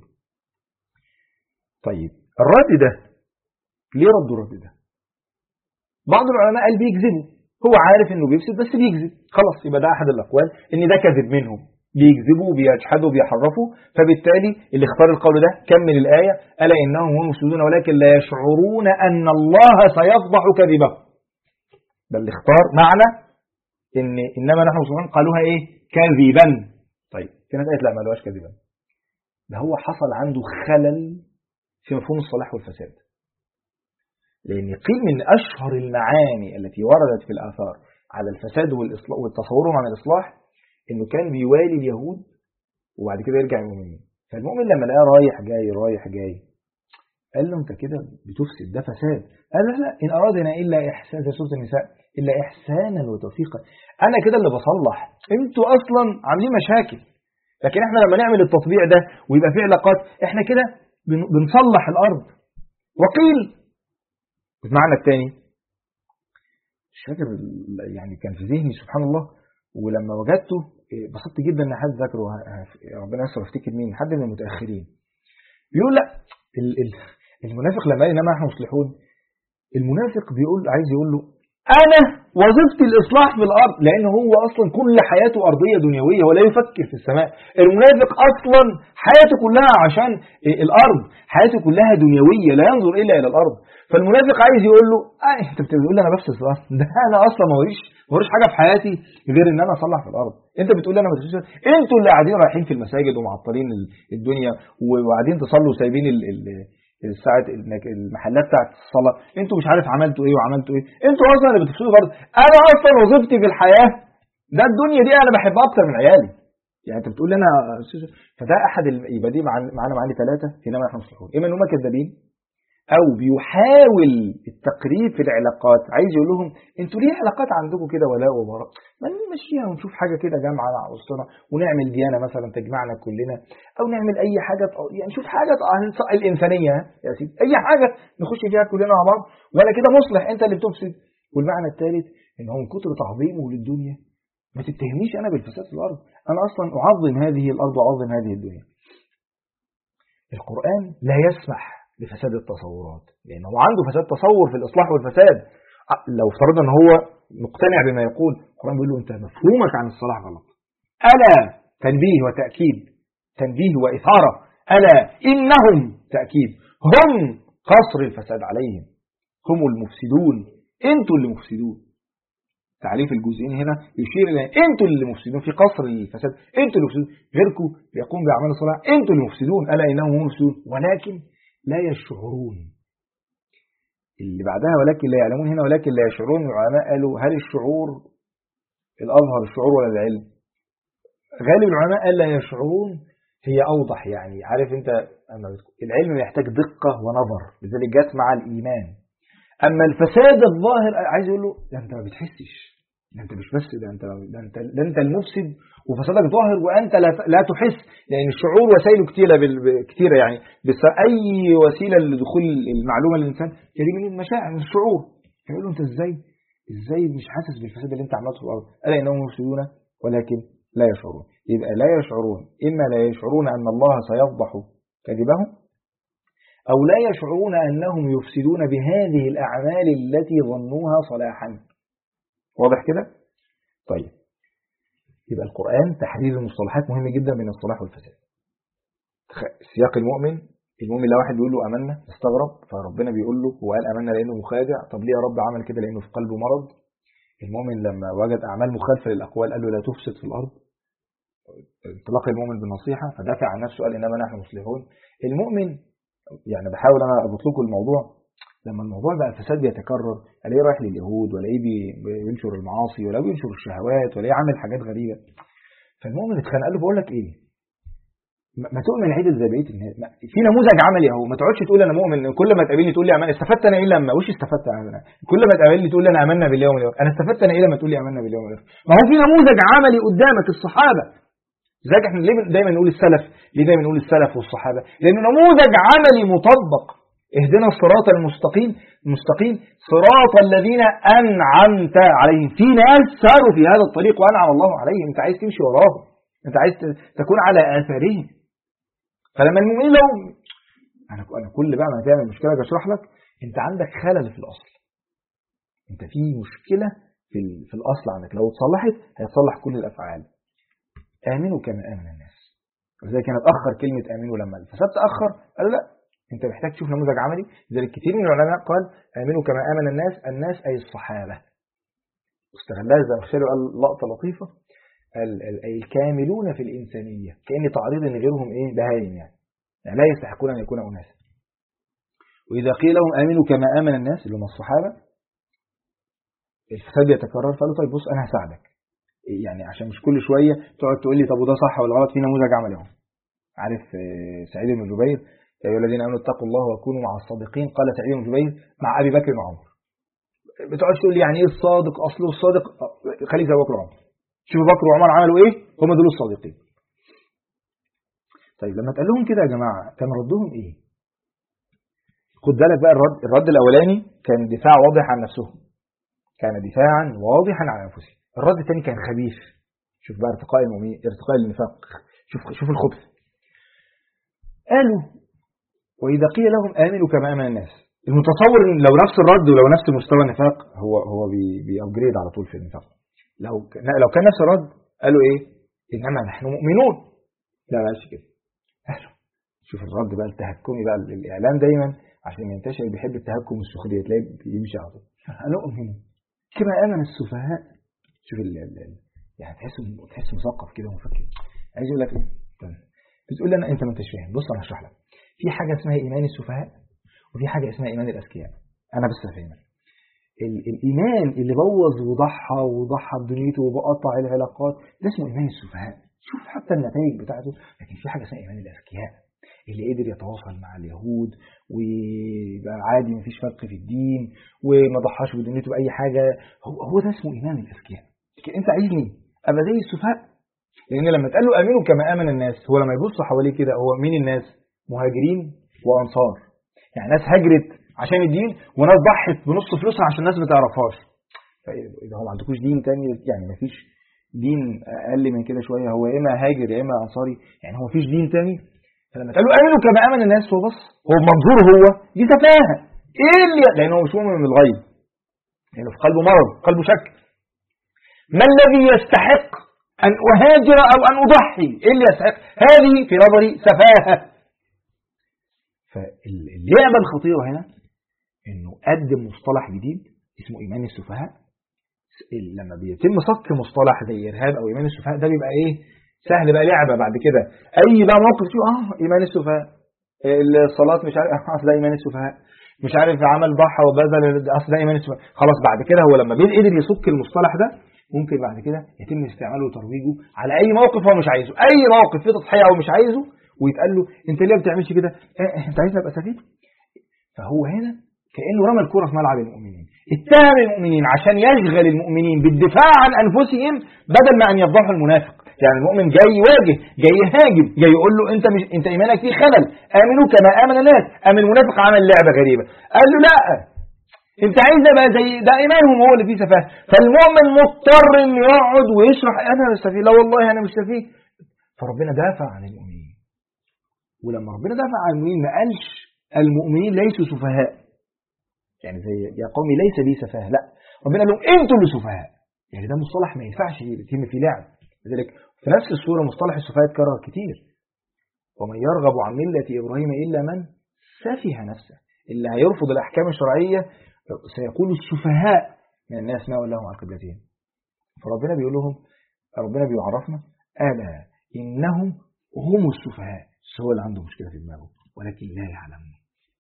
طيب الرد ده ليه ردوا الرد ده؟ بعض العلماء قال بيكذبوا، هو عارف انه بيفسد بس بيكذب، خلاص يبقى ده احد الاقوال ان ده كذب منهم، بيكذبوا وبيجحدوا وبيحرفوا، فبالتالي اللي اختار القول ده كمل الايه الا انهم هم المفسدون ولكن لا يشعرون ان الله سيفضح كذبهم. ده اللي اختار معنى ان انما نحن مصلحون قالوها ايه؟ كذبا. طيب في ناس قالت لا ما قالوهاش كذبا، ده هو حصل عنده خلل في مفهوم الصلاح والفساد، لأن قيل من أشهر المعاني التي وردت في الآثار على الفساد والتصورهم عن الإصلاح إنه كان بيوالي اليهود وبعد كده يرجع المؤمنين. فالمؤمن لما لقاه رايح جاي قال له أنت كده بتفسد، ده فساد. قال له لا إن أرادنا إلا إحسان، في سورة النساء إلا إحسانا وتوفيقا، أنا كده اللي بصلح، أنتوا أصلا عاملين مشاكل، لكن إحنا لما نعمل التطبيع ده ويبقى في علاقات إحنا كده بنصلح الأرض. وقيل المعنى الثاني مش فاكر يعني كان في ذهني سبحان الله، ولما وجدته بسطت جدا ان حد ذكره، ربنا يستر افتكر مين، حد من المتاخرين بيقول لا المنافق لما قال انما نحن مصلحون، المنافق بيقول عايز يقول له انا وظيفتي الاصلاح في الارض، لان هو اصلا كل حياته ارضيه دنيويه ولا يفكر في السماء. المنافق اصلا حياته كلها عشان الارض، حياته كلها دنيويه لا ينظر الا الى الارض. فالمنافق عايز يقول له انت بتقول لي انا بفسد في الارض، ده انا اصلا ما وريش حاجه في حياتي غير ان انا اصلح في الارض، انت بتقول لي انا ما بفسدش، انتوا اللي قاعدين رايحين في المساجد ومعطلين الدنيا وقاعدين تصلوا سايبين ساعة المحلات بتاعت الصلاة، انتوا مش عارف عملتوا ايه وعملتوا ايه، انتوا اصلا اللي بتفسدوا برضه. انا اصلا وظيفتي في الحياة ده الدنيا دي انا بحبها اكتر من عيالي. يعني انت بتقول لي انا، فده احد يبقى دي معانا معاني ثلاثة انما نحن مصلحون. اما ان هم كذابين او بيحاول التقريب في العلاقات، عايز يقول لهم انتوا ليه علاقات عندكم كده ولاء وبراء، ما نمشيها ونشوف حاجه كده جامعه مع وسطنا ونعمل ديانه مثلا تجمعنا كلنا، او نعمل اي حاجه يعني نشوف حاجه الانسانيه يا سيدي، اي حاجه نخش فيها كلنا مع بعض، ولا كده مصلح انت اللي بتفسد. والمعنى الثالث ان هو من كتر تعظيمه للدنيا ما تتهمنيش انا بالفساد في الارض، انا اصلا اعظم هذه الارض واعظم هذه الدنيا. القران لا يسمح بفساد التصورات، لأن هو عنده فساد تصور في الإصلاح والفساد. لو افترضنا أن هو مقتنع بما يقول، القرآن بيقول له أنت مفهومك عن الصلاح غلط. ألا تنبيه وتأكيد، تنبيه وإثارة، ألا إنهم تأكيد هم قصر الفساد عليهم، هم المفسدون، أنتوا اللي مفسدون. تعريف الجزئين هنا يشير إلى أنتوا اللي مفسدون في قصر الفساد، أنتوا اللي مفسدون، غيركم يقوم بأعمال الصلاح، أنتوا اللي مفسدون، ألا إنهم هم المفسدون ولكن لا يشعرون. اللي بعدها ولكن لا يعلمون هنا ولكن لا يشعرون. العلماء قالوا هل الشعور الأظهر الشعور ولا العلم؟ غالب العلماء قال لا يشعرون هي أوضح، يعني عارف أنت العلم يحتاج دقة ونظر، لذلك جت مع الإيمان. أما الفساد الظاهر عايز يقول له ده أنت ما بتحسش، ده أنت مش بس ده أنت المفسد وفسادك ظاهر وأنت لا تحس، لأن الشعور وسائله كتيرة يعني، بس أي وسيلة لدخول المعلومة للإنسان يجي من المشاعر من الشعور. يقول له أنت إزاي مش حاسس بالفساد اللي أنت عملته في الأرض؟ ألا إنهم مفسدون ولكن لا يشعرون. يبقى لا يشعرون، إما لا يشعرون أن الله سيفضح كذبهم، أو لا يشعرون أنهم يفسدون بهذه الأعمال التي ظنوها صلاحا. واضح كده؟ طيب، يبقى القرآن تحرير المصطلحات مهم جدا بين الصلاح والفساد. سياق المؤمن لو واحد بيقول له أمنا استغرب، فربنا بيقول له هو قال أمنا لأنه مخادع، طب ليه يا رب عمل كده؟ لأنه في قلبه مرض. المؤمن لما وجد أعمال مخالفة للأقوال قال له لا تفسد في الأرض، انطلاق المؤمن بالنصيحة، فدافع عن نفسه قال إنما نحن مصلحون. المؤمن يعني بحاول أنا أضبط لكم الموضوع، لما الموضوع بقى الفساد بيتكرر، الاقيه رايح لليهود، ولا بينشر المعاصي، ولا بينشر الشهوات، ولا عامل حاجات غريبه، فالمؤمن اتخانق قال له بقول لك ايه، ما تؤمن عدل زي بقيه الناس، في نموذج عملي اهو، ما تقعدش تقول انا مؤمن، كل ما تقابلني تقول لي امان، استفدت انا ايه لما وش استفدت انا، كل ما تقابلني تقول لي انا امنا باليوم الاخر، انا استفدت انا ايه لما تقول لي امنا باليوم الاخر؟ ما هو في نموذج عملي قدامك الصحابه. لذلك احنا ليه دايما نقول السلف؟ ليه دايما نقول السلف والصحابه؟ لانه نموذج عملي مطبق. اهدنا الصراط المستقيم صراط الذين أنعمت عليهم، في ناس ساروا في هذا الطريق وأنعم الله عليهم، انت عايز تمشي وراهم، انت عايز تكون على آثارهم. فلما المؤمن لو أنا كل بقى ما تعمل مشكلة بشرح لك، انت عندك خلل في الأصل، انت في مشكلة في الأصل عندك، لو اتصلحت هيتصلح كل الأفعال. آمنوا كما آمن الناس، وزي كانت أخر كلمة آمنوا، لما الفساد تأخر قالوا لا، انت محتاج تشوف نموذج عملي. لذلك كتير من العلماء قال آمنوا كما آمن الناس أي الصحابة، واستغلها زي ما الشيخ قال لقطة لطيفة، أي الكاملون في الإنسانية، كأن تعريض ان غيرهم ايه بهايم، يعني لا يستحقون أن يكونوا أناسا. وإذا قيل لهم آمنوا كما آمن الناس اللي هم الصحابة، الفساد يتكرر، فقالوا طيب بص أنا هساعدك، يعني عشان مش كل شوية تقعد تقول لي طب وده صح ولا غلط، في نموذج عملي اهو. عارف سعيد بن جبير يا أيها الذين آمنوا اتقوا الله وكونوا مع الصادقين، قال سعيد بن جبير مع أبي بكر وعمر. بتقعد تقول لي يعني إيه الصادق؟ أصله الصادق خليك زي بكر وعمر، شوف بكر وعمر عملوا إيه، هم دول الصادقين. طيب لما تقول لهم كده يا جماعة كان ردهم إيه؟ خد بالك بقى، الرد الأولاني كان دفاع واضح عن نفسهم، كان دفاعا واضحا عن أنفسهم. الرد الثاني كان خبيث، شوف بقى ارتقاء المؤمنين، ارتقاء النفاق، شوف الخبث. قالوا وإذا قيل لهم آمنوا كما آمن الناس، المتصور لو نفس الرد ولو نفس مستوى النفاق هو بيأبجريد على طول في النفاق. لو كان نفس الرد قالوا إيه؟ إنما نحن مؤمنون. لا قالش كده. شوف الرد بقى التهكمي بقى، الإعلام دايما عشان ينتشر بيحب التهكم والسخرية، تلاقيه بيمشي على طول. هنؤمن كما آمن السفهاء. شوف يعني تحس مثقف كده ومفكر. عايز اقول لك ايه؟ بتقول لي انت ما انتش فاهم. بص انا هشرح لك. في حاجه اسمها ايمان السفهاء وفي حاجة اسمها إيمان الأذكياء. أنا بس أفهمك، الإيمان اللي بوظ وضحى بدنيته وبقطع العلاقات ده اسمه إيمان السفهاء. شوف حتى النتائج بتاعته. لكن في حاجة اسمها إيمان الأذكياء اللي قدر يتواصل مع اليهود ويبقى عادي مفيش فرق في الدين وما ضحاش بدنيته بأي حاجة. هو ده اسمه إيمان الأذكياء. لكن أنت عايزني أبقى زي السفهاء؟ لأن لما تقال له آمنوا كما آمن الناس، هو لما يبص حواليه كده هو مين الناس؟ مهاجرين وأنصار. يعني ناس هاجرت عشان الدين وناس ضحت بنص فلوسها عشان الناس ما تعرفهاش. فإذا هو ما عندكوش دين تاني، يعني ما فيش دين أقل من كده شوية، هو يا إما هاجر يا إما أنصاري، يعني هو ما فيش دين تاني. فلما قالوا آمنوا كما آمن الناس، هو بص هو منظوره هو دي سفاهة. إيه اللي لأنه مش مؤمن من الغيب، لأنه في قلبه مرض، قلبه شك. ما الذي يستحق أن أهاجر أو أن أضحي؟ إيه اللي يستحق؟ هذه في نظري سفاهة. فاللعبة الخطيرة هنا إنه قدم مصطلح جديد اسمه إيمان السفهاء. لما بيتم صك مصطلح زي إرهاب أو إيمان السفهاء ده بيبقى إيه؟ سهل بقى لعبة بعد كده. أي بقى موقف فيه إيمان السفهاء، الصلاة مش عارف أصل ده إيمان السفهاء، مش عارف عمل ضحى وبذل أصل ده إيمان السفهاء. خلاص بعد كده هو لما قدر يصك المصطلح ده ممكن بعد كده يتم استعماله وترويجه على أي موقف هو مش عايزه، أي موقف فيه تضحية هو مش عايزه، ويتقال له أنت ليه ما بتعملش كده؟ أنت عايزني أبقى سفيه؟ فهو هنا كأنه رمى الكرة في ملعب المؤمنين، اتهم المؤمنين عشان يشغل المؤمنين بالدفاع عن أنفسهم بدل ما أن يفضحوا المنافق. يعني المؤمن جاي يواجه، جاي يهاجم، جاي يقول له أنت إيمانك فيه خلل، آمنوا كما آمن الناس. المنافق عمل لعبة غريبة، قال له لا أنت عايز بقى زي ده، إيمانهم هو اللي فيه سفاه. فالمؤمن مضطر إنه يقعد ويشرح أنا مش سفيه، لا والله أنا مش سفيه. فربنا دافع عن المؤمنين، ولما ربنا دافع عن المؤمنين ما قالش المؤمنين ليسوا سفهاء، يعني زي يا قومي ليس بي سفاه، لا ربنا قال لهم انتوا اللي سفهاء. يعني ده مصطلح ما ينفعش يتم فيه لعب. لذلك في نفس السورة مصطلح السفهاء اتكرر كتير. ومن يرغب عن ملة إبراهيم إلا من سفه نفسه. اللي هيرفض الأحكام الشرعية سيقول السفهاء من الناس ما ولهم عن قبلتهم. فربنا بيقول لهم، ربنا بيعرفنا ألا إنهم هم السفهاء، هو اللي عنده مشكلة في دماغه ولكن لا يعلمون.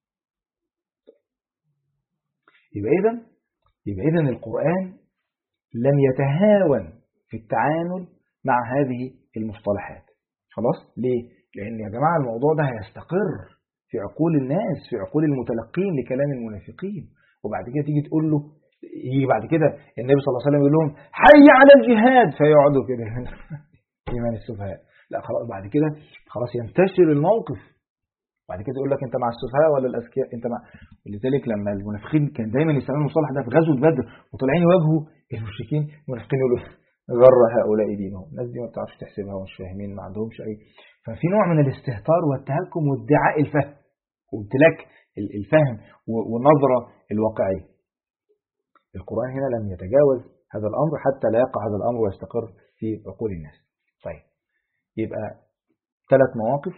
يبقى إذن القرآن لم يتهاون في التعامل مع هذه المصطلحات. خلاص ليه؟ لأن يا جماعة الموضوع ده هيستقر في عقول الناس، في عقول المتلقين لكلام المنافقين. وبعد كده تيجي تقول له، يجي بعد كده النبي صلى الله عليه وسلم يقول لهم حي على الجهاد فيقعدوا كده إيمان السفهاء. لا خلاص بعد كده خلاص ينتشر الموقف. بعد كده يقول لك انت مع السفهاء ولا الاذكياء، انت مع. ولذلك لما المنافقين كان دايما يستعملوا المصطلح ده في غزوه بدر وطالعين يواجهوا المشركين، المنافقين يقولوا غر هؤلاء دينهم، الناس دي ما بتعرفش تحسبها ومش فاهمين، ما عندهمش اي. ففي نوع من الاستهتار والتهكم وادعاء الفهم وامتلاك الفهم والنظره الواقعيه. القرآن هنا لم يتجاوز هذا الامر حتى لا يقع هذا الامر ويستقر في عقول الناس. طيب يبقى 3 مواقف: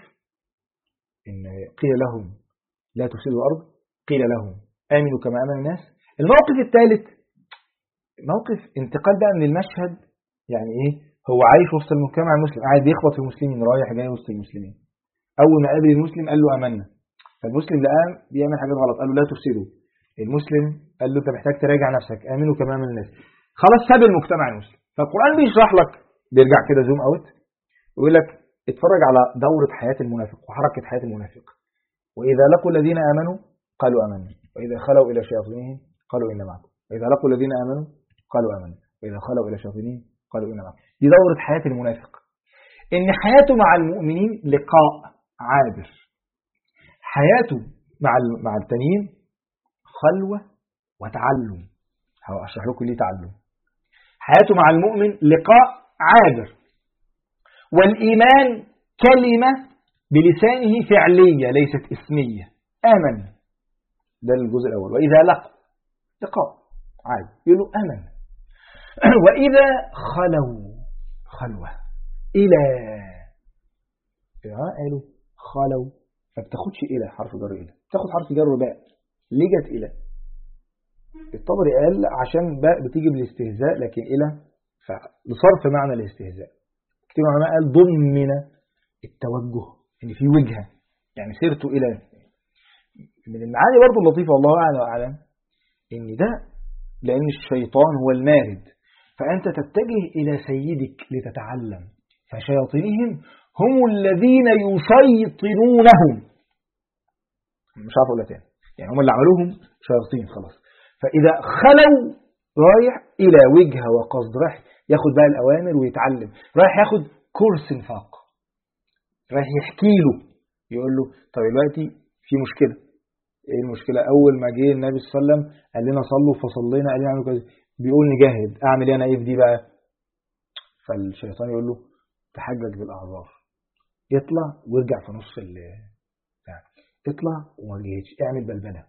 إن قيل لهم لا تفسدوا الأرض، قيل لهم آمنوا كما آمن الناس. الموقف الثالث موقف انتقال بقى من المشهد، يعني إيه؟ هو عايش وسط المجتمع المسلم، قاعد يخبط في المسلمين، رايح جاي وسط المسلمين. أول ما قابل المسلم قال له آمنا، فالمسلم لقاه بيعمل حاجات غلط قال له لا تفسدوا. المسلم قال له أنت محتاج تراجع نفسك، آمنوا كما آمن الناس. خلاص ساب المجتمع المسلم. فالقرآن بيشرح لك، بيرجع كده زوم أوت ويقول لك اتفرج على دورة حياة المنافق وحركة حياة المنافق. وإذا لقوا الذين آمنوا قالوا آمنا، وإذا خلوا إلى شياطينهم قالوا إنا معكم، وإذا لقوا الذين آمنوا قالوا آمنا، وإذا خلوا إلى شياطينهم قالوا إنا معكم. دي دورة حياة المنافق. إن حياته مع المؤمنين لقاء عابر، حياته مع التانيين خلوة وتعلم. هشرح لكم ليه تعلم. حياته مع المؤمن لقاء عابر، والإيمان كلمة بلسانه فعلية ليست اسمية. آمن، ده الجزء الأول. وإذا لقوا لقاء عادي يقولوا آمن. وإذا خلوة إلى قالوا خلوا، فبتاخدش إلى حرف جر، إلى بتاخد حرف جر باء. ليه جت إلى؟ الطبري قال عشان باء بتيجي بالاستهزاء، لكن إلى لصرف معنى الاستهزاء. كتير علماء قال ضمن التوجه، ان في وجهه، يعني سرت الى من المعاني برضو اللطيفة والله أعلم إن ده لأن الشيطان هو المارد، فأنت تتجه إلى سيدك لتتعلم، فشياطينهم هم الذين يشيطنونهم. مش عارف أقولها تاني، يعني هم اللي عملوهم شياطين خلاص. فإذا خلوا رايح إلى وجهة وقصد، رايح ياخد بقى الأوامر ويتعلم، رايح ياخد كورس انفاق، رايح يحكي له يقول له طب دلوقتي في مشكلة. ايه المشكلة؟ أول ما جه النبي صلى الله عليه وسلم قال لنا صلوا فصلينا، قال لنا اعملوا كذا، بيقول نجاهد، أعمل ايه أنا ايه في دي بقى؟ فالشيطان يقول له تحجج بالأعذار، يطلع ويرجع في نص يعني اطلع وما جهدش، اعمل بلبلة،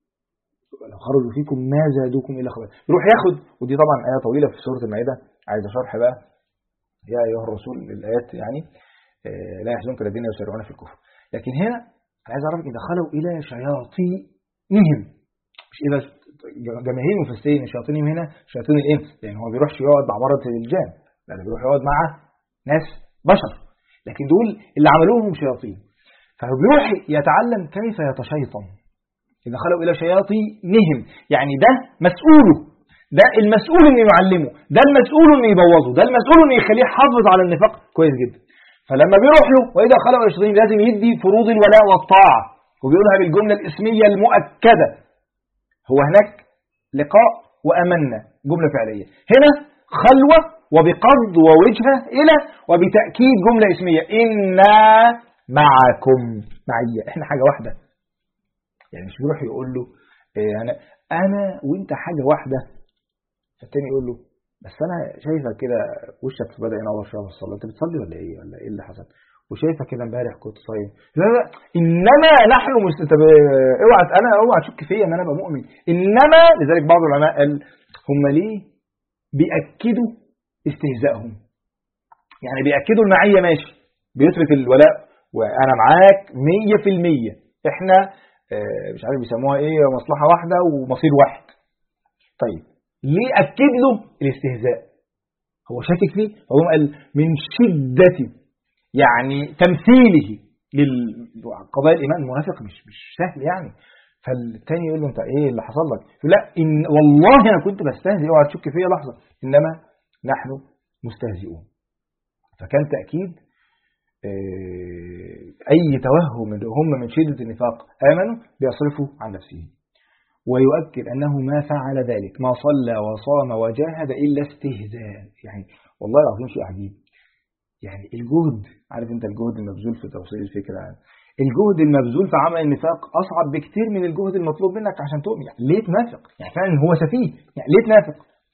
لو خرجوا فيكم ما زادوكم إلا خبالا. يروح ياخد، ودي طبعا آية طويلة في سورة المائدة عايزة شرح بقى، يا أيها الرسول الآيات يعني لا يحزنك الذين يسارعون في الكفر. لكن هنا أنا عايز أعرفك إن دخلوا إلى شياطينهم، مش إلى جماهير المفسرين شياطينهم هنا شياطين الإنس، يعني هو بيروحش يقعد مع مرض الجان، لا بيروح يقعد مع ناس بشر، لكن دول اللي عملوهم شياطين. فبيروح يتعلم كيف يتشيطن. إذا دخلوا إلى شياطينهم يعني ده مسؤوله، ده المسؤول إنه يعلمه، ده المسؤول إنه يبوظه، ده المسؤول إنه يخليه حافظ على النفاق كويس جدا. فلما بيروح له وإذا خلوا إلى شياطين لازم يدي فروض الولاء والطاعة، وبيقولها بالجملة الاسمية المؤكدة. هو هناك لقاء وأمنا جملة فعلية، هنا خلوة وبقصد ووجهة إلى وبتأكيد جملة اسمية، إنا معكم، معية، إحنا حاجة واحدة. يعني مش بيروح يقول له أنا وإنت حاجة واحدة، فالتاني يقول له بس أنا شايفك كده وشك بدأ ينور شوية في الصلاة، أنت بتصلي ولا إيه اللي حصل؟ وشايفك كده امبارح كنت صايم. لا إنما نحن اوعى تشك فيا إن أنا أبقى مؤمن. إنما لذلك بعض العلماء قال هم ليه بيأكدوا استهزائهم، يعني بيأكدوا المعية ماشي، بيترك الولاء وأنا معاك 100%، إحنا مش عارف بيسموها إيه، مصلحة واحدة ومصير واحد. طيب ليه أكد له الاستهزاء؟ هو شاكك فيه. هو قال من شدة يعني تمثيله للقضايا الإيمان، المنافق مش سهل يعني. فالتاني يقول له انت ايه اللي حصل لك؟ لا والله انا كنت بستهزئ، اوعى تشك فيا لحظة، انما نحن مستهزئون. فكان تأكيد اي توهم هم من شدة النفاق امنوا بيصرفوا عن نفسهم، ويؤكد أنه ما فعل ذلك، ما صلى وصام وجاهد إلا استهزاء. يعني والله العظيم شيء عجيب، يعني الجهد، عارف أنت الجهد المبذول في توصيل الفكرة، الجهد المبذول في عمل النفاق أصعب بكتير من الجهد المطلوب منك عشان تؤمن. يعني ليه تنافق؟ يعني فعلا هو سفيه، يعني ليه تنافق؟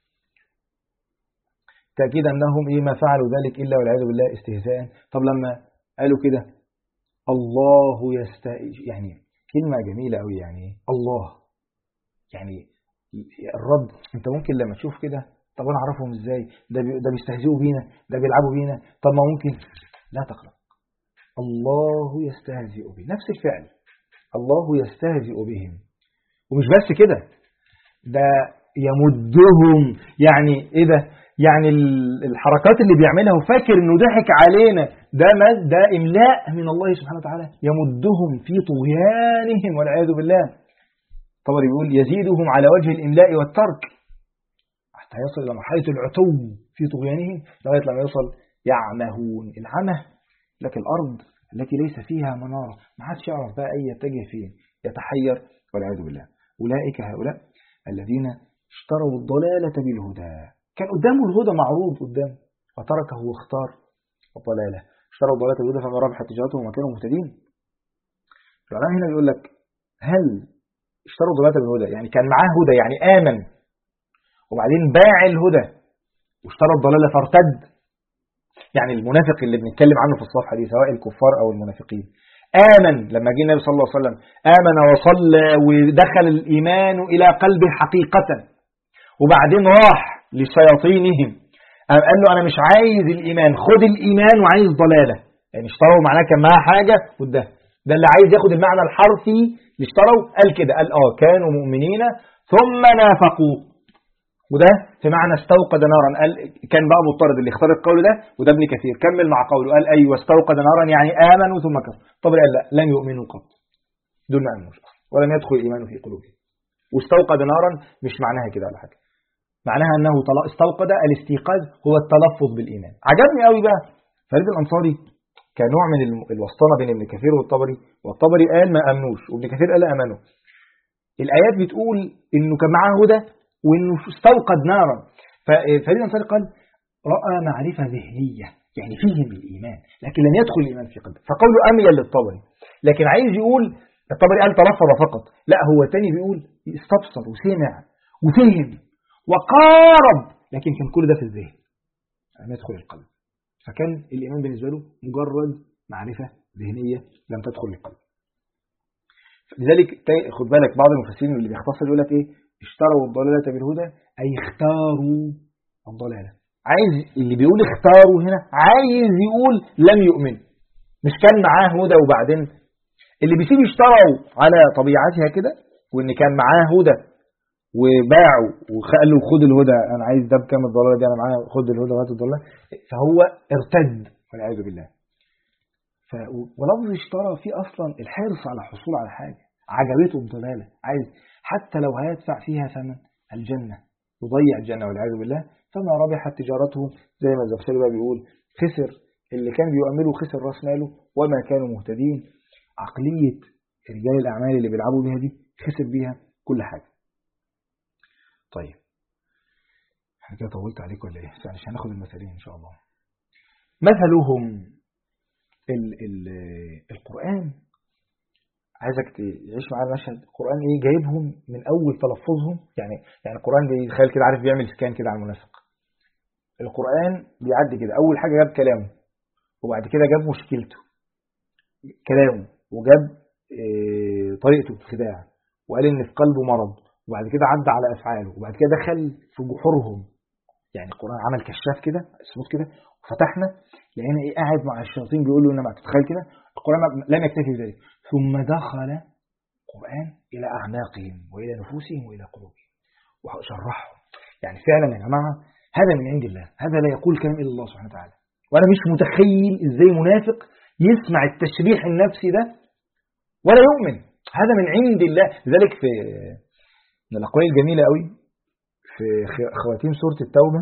تأكيد أنهم ما فعلوا ذلك إلا والعياذ بالله استهزاء. طب لما قالوا كده الله يعني كلمة جميلة أوي، يعني الله، يعني الرب. انت ممكن لما تشوف كده طب انا اعرفهم ازاي؟ ده بيستهزئوا بينا، ده بيلعبوا بينا، طب ما ممكن لا تقلق، الله يستهزئ بهم، نفس الفعل، الله يستهزئ بهم. ومش بس كده، ده يمدهم، يعني ايه ده؟ يعني الحركات اللي بيعملها وفاكر انه ضحك علينا، ده املاء من الله سبحانه وتعالى، يمدهم في طغيانهم والعياذ بالله. طبعا بيقول يزيدهم على وجه الإملاء والترك حتى يصل إلى مرحلة العتو في طغيانهم، لغاية لما يوصل يعمهون. العمه لك الأرض التي ليس فيها منارة، ما حدش يعرف بقى أي يتجه فين، يتحير والعياذ بالله. أولئك هؤلاء الذين اشتروا الضلالة بالهدى، كان قدامه الهدى معروض قدامه وتركه واختار الضلالة. اشتروا الضلالة بالهدى فما ربحت تجارتهم وما كانوا مهتدين. العلماء هنا بيقول لك هل اشتروا الضلالة بالهدى يعني كان معاه هدى يعني آمن، وبعدين باع الهدى واشترى الضلالة فارتد؟ يعني المنافق اللي بنتكلم عنه في الصفحة دي سواء الكفار أو المنافقين، آمن لما جه النبي صلى الله عليه وسلم، آمن وصلى ودخل الإيمان إلى قلبه حقيقة، وبعدين راح لشياطينهم قال له أنا مش عايز الإيمان، خد الإيمان وعايز ضلالة. يعني اشتروا معناه كان معاه حاجة ده اللي عايز ياخد المعنى الحرفي اللي اشتروا، قال كده، قال كانوا مؤمنين ثم نافقوا، وده في معنى استوقد نارا. قال كان بقى مضطرد اللي اختار القول ده، وده ابن كثير كمل مع قوله قال ايوه استوقد نارا يعني آمنوا ثم كفروا. طب قال لا لم يؤمنوا قط، دول ما آمنوش. ولم يدخل الإيمان في قلوبهم. واستوقد نارا مش معناها كده ولا حاجة، معناها أنه استوقد. الاستيقاظ هو التلفظ بالإيمان. عجبني قوي بقى فريد الأنصاري كنوع من الوسطنة بين ابن كثير والطبري قال ما أمنوش وابن كثير قال أمنوا. الآيات بتقول إنه كان معاه هدى وإنه استوقد نارا. ففريد الأنصاري قال رأى معرفة ذهنية، يعني فيهم الإيمان لكن لم يدخل الإيمان في قلبه، فقوله أميل للطبري. لكن عايز يقول الطبري قال تلفظ فقط، لا هو تاني بيقول استبصر وسمع وفهم وقارب، لكن كان كل ده في الذهن لم يدخل القلب. فكان الإيمان بالنسبة له مجرد معرفة ذهنية لم تدخل القلب. لذلك خد بالك بعض المفسرين اللي بيختصر يقول لك ايه اشتروا الضلالة بالهدى، أي اختاروا الضلالة. عايز اللي بيقول اختاروا هنا عايز يقول لم يؤمن، مش كان معاه هدى وبعدين اللي بيسيب اشتروا على طبيعتها كده، وان كان معاه هدى وباعوا وقال له خد الهدى انا عايز ده بكام الضلاله دي انا معايا خد الهدى وهات الضلاله، فهو ارتد والعياذ بالله. ولفظ اشترى فيه اصلا الحرص على الحصول على حاجه عجبته الضلاله، عايز حتى لو هيدفع فيها ثمن الجنه يضيع الجنه والعياذ بالله. فما ربحت تجارته، زي ما الزخشري بقى بيقول خسر اللي كان بيؤمله، خسر راس ماله وما كانوا مهتدين. عقليه رجال الاعمال اللي بيلعبوا بيها دي خسر بيها كل حاجه. طيب انا كده طولت عليك ولا ايه؟ مش هناخد المثالين ان شاء الله. مثلهم القرآن، عايزك تعيش معايا المشهد. القرآن ايه جايبهم من اول تلفظهم، يعني القرآن بيتخيل كده، عارف بيعمل سكان كده على المنافق. القرآن بيعدي كده، اول حاجة جاب كلامه، وبعد كده جاب مشكلته كلامه، وجاب طريقته الخداع، وقال ان في قلبه مرض، وبعد كده عدى على افعاله، وبعد كده دخل في جحورهم. يعني القرآن عمل كشاف كده اسمه كده، وفتحنا لقينا ايه قاعد مع الشياطين بيقول له انما تتخيل كده. القرآن لم يكتفي بذلك، ثم دخل القرآن الى اعماقهم والى نفوسهم والى قلوبهم وشرحهم. يعني فعلا يا جماعه هذا من عند الله، هذا لا يقول كلام الا الله سبحانه وتعالى. وانا مش متخيل ازاي منافق يسمع التشريح النفسي ده ولا يؤمن. هذا من عند الله. لذلك في من الاقوال الجميله قوي في خواتيم سورة التوبة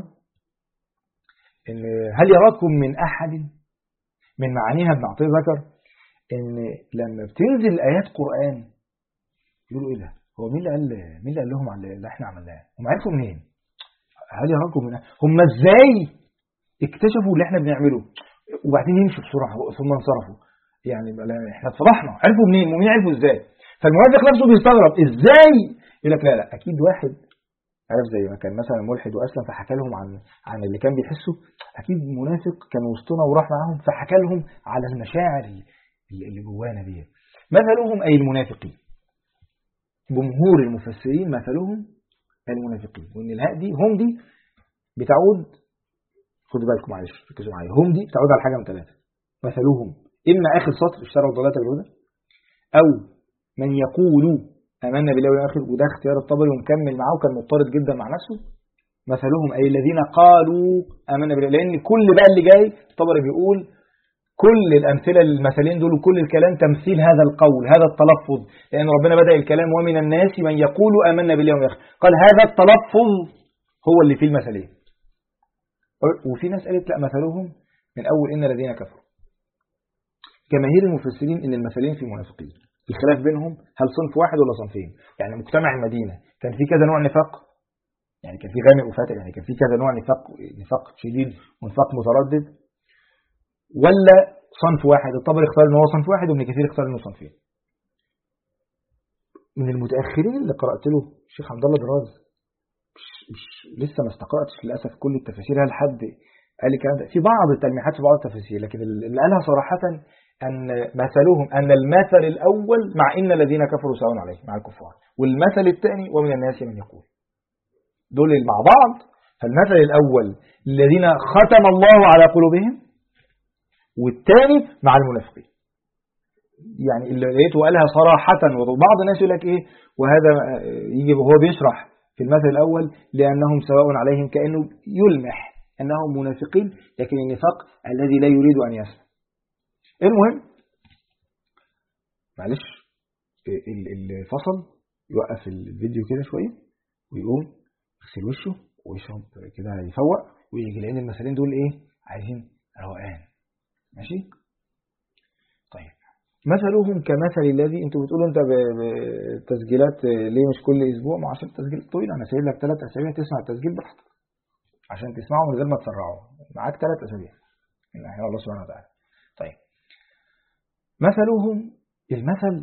إن هل يراكم من أحد، من معانيها ابن عطية ذكر إن لما بتنزل آيات قرآن يقولوا إيه ده؟ هو مين اللي قال لهم على اللي إحنا عملناه؟ هم عرفوا منين؟ هل يراكم من أحد؟ هم إزاي اكتشفوا اللي إحنا بنعمله؟ وبعدين يمشوا بسرعة ثم انصرفوا. يعني إحنا اتصلحنا، عرفوا منين؟ ومين عرفوا إزاي؟ فالمنافق نفسه بيستغرب إزاي؟ يقول لك لا أكيد واحد عارف، زي ما كان مثلا ملحد وأسلم فحكى لهم عن اللي كان بيحسوا، أكيد منافق كان وسطنا وراح معاهم فحكى لهم على المشاعر اللي جوانا دي. مثلهم أي المنافقين. جمهور المفسرين مثلهم المنافقين، وإن الهاء دي هم دي بتعود، خدوا بالكم معلش ركزوا معايا، هم دي بتعود على حاجة من ثلاثة. مثلهم إما آخر سطر اشتروا الضلالة بالهدى، أو من يقول آمنا بالله والآخر، وده اختيار الطبري ومكمل معاه وكان مضطرد جدا مع نفسه. مثلهم أي الذين قالوا آمنا بالله، لأن كل بقى اللي جاي الطبري بيقول كل الأمثلة المثلين دول وكل الكلام تمثيل هذا القول، هذا التلفظ، لأن ربنا بدأ الكلام ومن الناس من يقول آمنا بالله والآخر، قال هذا التلفظ هو اللي فيه المثلين. وفي ناس قالت لا مثلهم من أول إن الذين كفروا. جماهير المفسرين إن المثلين في منافقين، الخلاف بينهم هل صنف واحد ولا صنفين. يعني مجتمع المدينة كان في كذا نوع نفاق، يعني كان في غامق وفاتح، يعني كان في كذا نوع نفاق شديد ونفاق متردد، ولا صنف واحد. الطبري اختار ان هو صنف واحد وابن كثير اختار انه صنفين. من المتاخرين اللي قرات له الشيخ عبد الله دراز، مش لسه ما استقراتش للاسف كل التفاسير، هل حد قال الكلام ده في بعض التلميحات في بعض التفاسير، لكن اللي قالها صراحه أن مثلهم أن المثل الأول مع إن الذين كفروا سواء عليهم مع الكفار، والمثل الثاني ومن الناس من يقول، دول مع بعض. فالمثل الأول الذين ختم الله على قلوبهم، والثاني مع المنافقين. يعني اللي لقيته قالها صراحة، وبعض الناس يقول لك إيه وهذا يجي وهو بيشرح في المثل الأول لأنهم سواء عليهم، كأنه يلمح أنهم منافقين لكن النفاق الذي لا يريد أن يسمع. المهم معلش الفصل يوقف الفيديو كده شوية ويقوم يغسل وشه ويشرب كده يفوق ويجي، لأن المثالين دول إيه؟ عايزين روقان. ماشي؟ طيب مثلهم كمثل الذي انتوا بتقولوا انت بتسجيلات ليه مش كل اسبوع؟ ما عشان التسجيل طويل، انا سايب لك 3 اسابيع تسمع التسجيل براحتك عشان تسمعه من غير ما تسرعه، معاك 3 اسابيع من احياء الله سبحانه وتعالى. طيب مثلهم المثل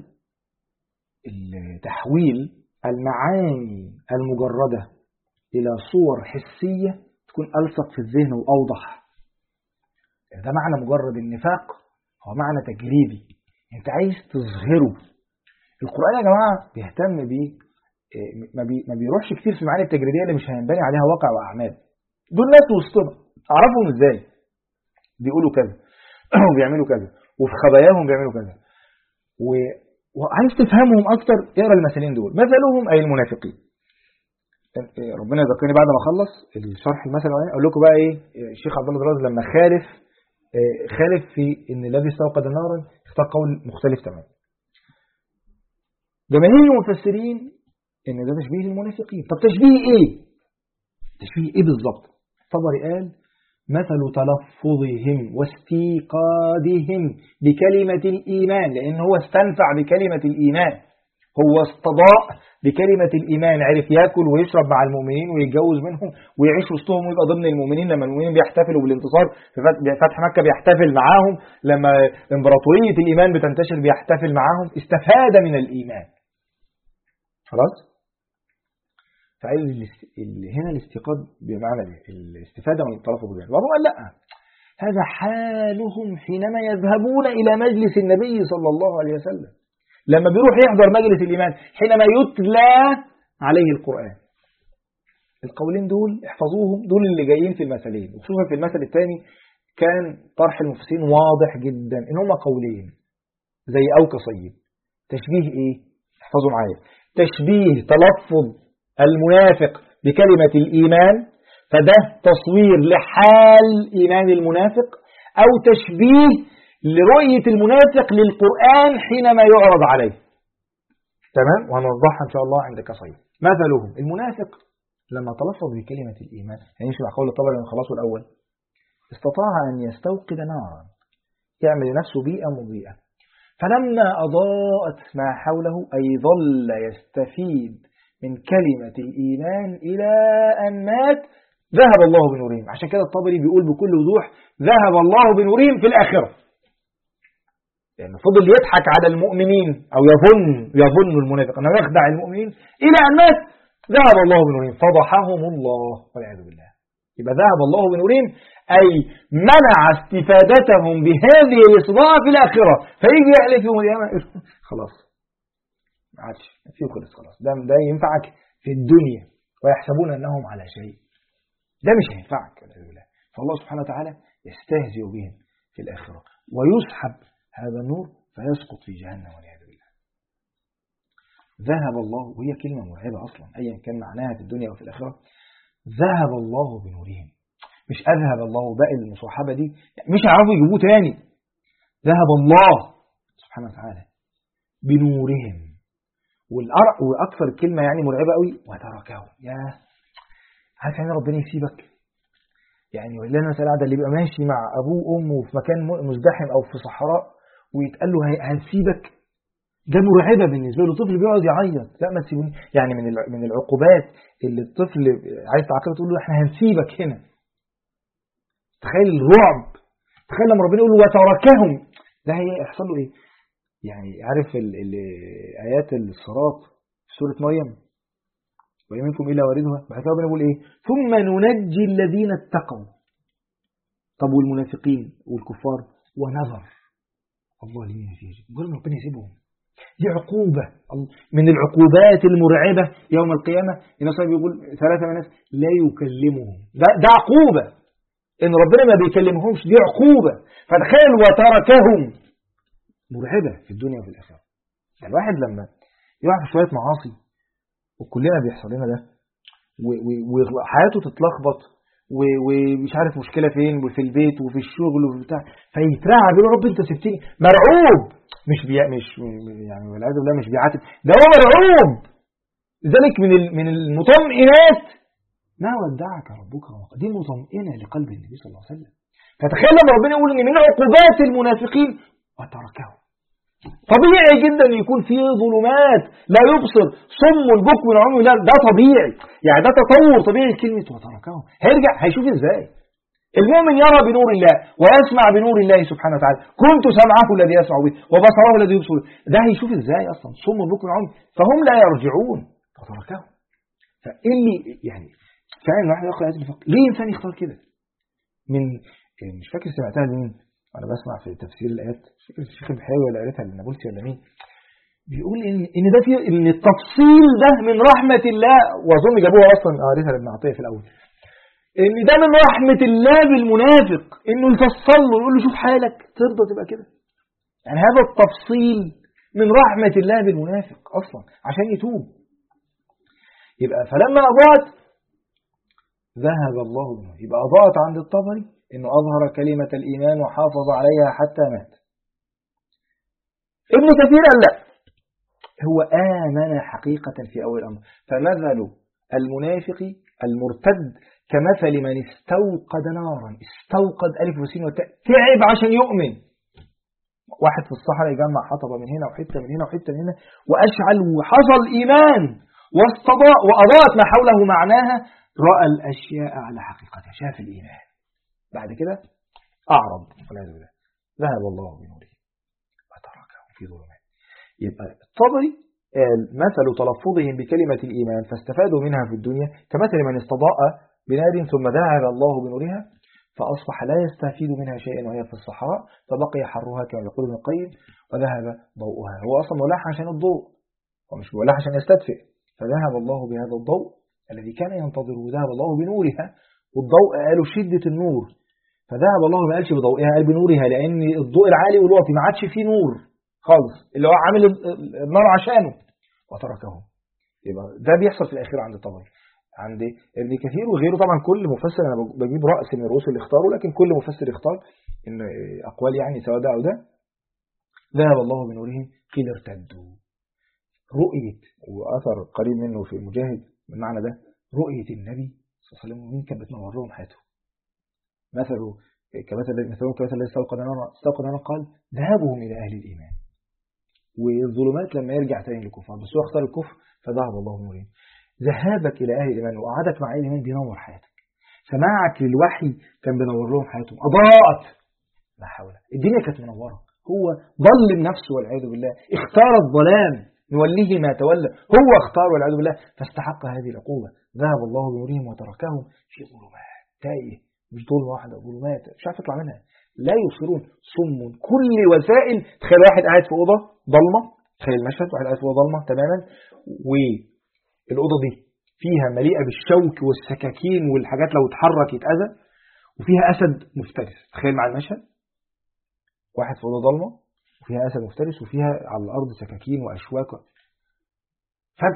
تحويل المعاني المجردة الى صور حسية تكون ألصق في الذهن وأوضح. ده معنى مجرد النفاق، هو معنى تجريبي انت عايز تظهره. القرآن يا جماعة بيهتم بيه، ما بيروحش كتير في المعاني التجريبية اللي مش هينبني عليها واقع وأعمال. دول ناس وسطنا أعرفهم ازاي بيقولوا كذا وبيعملوا كذا وفي خباياهم بيعملوا كذا، وعايز تفهمهم أكتر اقرا المثلين دول. مثلهم أي المنافقين. ربنا يذكرني بعد ما اخلص الشرح المثل اقول لكم بقى ايه الشيخ عبد الله دراز لما خالف في ان الذي استوقد نارا اختار قول مختلف تماما. جماهير المفسرين ان ده تشبيه للمنافقين. طب تشبيه ايه؟ تشبيه ايه بالظبط؟ طبري قال مثل تلفظهم واستيقاظهم بكلمة الإيمان، لأن هو استنفع بكلمة الإيمان، هو استضاء بكلمة الإيمان، عرف يأكل ويشرب مع المؤمنين ويتجوز منهم ويعيش وسطهم ويبقى ضمن المؤمنين. لما المؤمنين بيحتفلوا بالانتصار في فتح مكة بيحتفل معاهم، لما إمبراطورية الإيمان بتنتشر بيحتفل معاهم، استفاد من الإيمان. خلاص؟ فعايز هنا الاستيقاظ بمعنى الاستفادة من التلفظ بالإيمان. وهو قال لا، هذا حالهم حينما يذهبون إلى مجلس النبي صلى الله عليه وسلم، لما بيروح يحضر مجلس الإيمان حينما يتلى عليه القرآن. القولين دول احفظوهم، دول اللي جايين في المثلين، وخصوصا في المثل الثاني كان طرح المفسرين واضح جدا ان هما قولين زي أو كصيب. تشبيه ايه؟ احفظوا معايا. تشبيه تلفظ المنافق بكلمة الإيمان، فده تصوير لحال إيمان المنافق، أو تشبيه لرؤية المنافق للقرآن حينما يعرض عليه. تمام؟ وهنوضحها إن شاء الله عند كصيب. مثلهم المنافق لما تلفظ بكلمة الإيمان، يعني مش مع قول الطبري من خلاصه الأول، استطاع أن يستوقد نارا يعمل لنفسه بيئة مضيئة، فلما أضاءت ما حوله أي ظل يستفيد من كلمة الإيمان إلى أن مات ذهب الله بنورهم. عشان كده الطبري بيقول بكل وضوح ذهب الله بنورهم في الآخرة، لأنه فضل يضحك على المؤمنين أو يظن المنافق أنه يخدع المؤمنين إلى أن مات ذهب الله بنورهم فضحهم الله والعياذ بالله. يبقى ذهب الله بنورهم أي منع استفادتهم بهذه الإصباع في الآخرة، فيجي يحلف يوم القيامة خلاص ما عادش فيه خلص، خلاص ده ينفعك في الدنيا ويحسبون أنهم على شيء، ده مش هينفعك والعياذ بالله. فالله سبحانه وتعالى يستهزئ بهم في الآخرة ويسحب هذا النور فيسقط في جهنم والعياذ بالله. ذهب الله، وهي كلمة مرعبة أصلا أيا كان معناها في الدنيا وفي الآخرة. ذهب الله بنورهم، مش أذهب الله، باقي المصاحبة دي مش هيعرفوا يجيبوه تاني. ذهب الله سبحانه وتعالى بنورهم. وأكثر كلمة يعني مرعبة قوي وتركه. يا عارف يعني ربنا يسيبك يعني، ولا أنا سأل اللي بيبقى ماشي مع أبوه وأمه في مكان مزدحم أو في صحراء ويتقال له هنسيبك، ده مرعبة بالنسبة له. طفل بيقعد يعيط لا ما تسيبوني، يعني من العقوبات اللي الطفل عايز تعاقبه تقول له احنا هنسيبك هنا. تخيل الرعب، تخيل لما ربنا يقول له وتركهم، ده هيحصل له ايه؟ يعني عارف آيات الصراط في سورة مريم وإن منكم إلا واردها، بعد كده ربنا يقول ايه؟ ثم ننجي الذين اتقوا. طب والمنافقين والكفار ونذر الظالمين فيه جهنم. يقول ربنا يسيبهم، دي عقوبة من العقوبات المرعبة يوم القيامة. الناس بيقول 3 من الناس لا يكلمهم، ده عقوبة إن ربنا ما بيكلمهمش، دي عقوبة. فتخيل وتركهم، مرعبة في الدنيا وفي الآخرة. يعني الواحد لما يقع في شوية معاصي، وكلنا بيحصل لنا ده، وحياته تتلخبط ومش عارف مشكلة فين، وفي البيت وفي الشغل وفي بتاع، فيترعب يقول رب انت سبتني، مرعوب، مش يعني والعياذ بالله مش بيعاتب، ده هو مرعوب. لذلك من المطمئنات ما ودعك ربك وما، دي مطمئنة لقلب النبي صلى الله عليه وسلم. فتخيل لما ربنا يقول ان من عقوبات المنافقين وتركه. طبيعي جدا يكون فيه ظلمات لا يبصر، صم البكم والعمي، لا ده طبيعي، يعني ده تطور طبيعي. كلمة وتركه هيرجع هيشوف ازاي. المؤمن يرى بنور الله ويسمع بنور الله سبحانه وتعالى، كنت سمعه الذي يسمع به وبصره الذي يبصر به، ده هيشوف ازاي اصلا؟ صم البكم والعمي، فهم لا يرجعون. وتركه. فاللي يعني فعلا الواحد يقرأ آيات الفقه، ليه إنسان يختار كده؟ من مش فاكر سمعتها لمين، أنا بسمع في تفسير الآيات، مش فاكر الشيخ البحيري ولا قريتها للنابلسي ولا مين، بيقول إن ده فيه إن التفصيل ده من رحمة الله، وأظن جابوها أصلا قريتها لابن عطية في الأول، إن ده من رحمة الله بالمنافق، إنه يفصل له يقول له شوف حالك ترضى تبقى كده. يعني هذا التفصيل من رحمة الله بالمنافق أصلا عشان يتوب. يبقى فلما أضاعت ذهب الله منه، يبقى أضاعت عند الطبري إنه أظهر كلمة الإيمان وحافظ عليها حتى مات. ابن كثير قال لا، هو آمن حقيقة في أول الأمر، فمثل المنافق المرتد كمثل من استوقد نارا، استوقد ألف وسين وتاء، تعب عشان يؤمن. واحد في الصحراء يجمع حطبة من هنا وحتة من هنا وحتة من هنا وأشعل وحصل إيمان واستضاء وأضاءت ما حوله، معناها رأى الأشياء على حقيقتها، شاف الإيمان، بعد كده أعرض والعياذ بالله، ذهب الله بنوره وتركه في ظلمات. يبقى الطبري قال مثل تلفظهم بكلمة الإيمان فاستفادوا منها في الدنيا كمثل من استضاء بنار ثم ذهب الله بنورها فأصبح لا يستفيد منها شيئا وهي في الصحراء، فبقي حرها كما يقول ابن القيم وذهب ضوءها. هو أصلا مولعها عشان الضوء، ومش مولعها عشان يستدفئ، فذهب الله بهذا الضوء الذي كان ينتظره، ذهب الله بنورها. والضوء قالوا شدة النور، فذهب الله ما قالش بضوئها، قال بنورها، لأن الضوء العالي والواطي ما عادش فيه نور خالص، اللي هو عامل النار عشانه وتركه. يبقى ده بيحصل في الأخير عند الطبري، عند ابن كثير وغيره. طبعا كل مفسر أنا بجيب رأس من الرؤوس اللي اختاروا، لكن كل مفسر يختار إن أقوال يعني سواء ده أو ده. ذهب الله بنورهم قيل ارتدوا. رؤية وأثر قريب منه في مجاهد من معنى ده، رؤية النبي صلى الله عليه وسلم مين كانت بتنور لهم حياتهم. مثله كمثل الذي استوقد نارا قال ذهابهم إلى أهل الإيمان. والظلمات لما يرجع تاني للكفار، بس هو اختار الكفر فذهب الله بنورهم. ذهابك إلى أهل الإيمان وقعدك مع أهل الإيمان بينور حياتك، سماعك للوحي كان بينور لهم حياتهم، أضاءت لا حول. الدنيا كانت منورة، هو ظلم نفسه والعياذ بالله، اختار الظلام نوليه ما تولى، هو اختار والعياذ بالله فاستحق هذه العقوبة. ذهب الله بنورهم وتركهم في ظلمات، تايه، مش ظلمة واحدة، ظلمات مش عارف يطلع منها، لا يبصرون، صم. كل وسائل، تخيل واحد قاعد في أوضة ضلمة، تخيل المشهد، واحد قاعد في أوضة ضلمة تماما، والأوضة دي فيها مليئة بالشوك والسكاكين والحاجات لو اتحرك يتأذى، وفيها أسد مفترس. تخيل مع المشهد، واحد في أوضة ضلمة وفيها أسد مفترس وفيها على الأرض سكاكين وأشواك، فأنت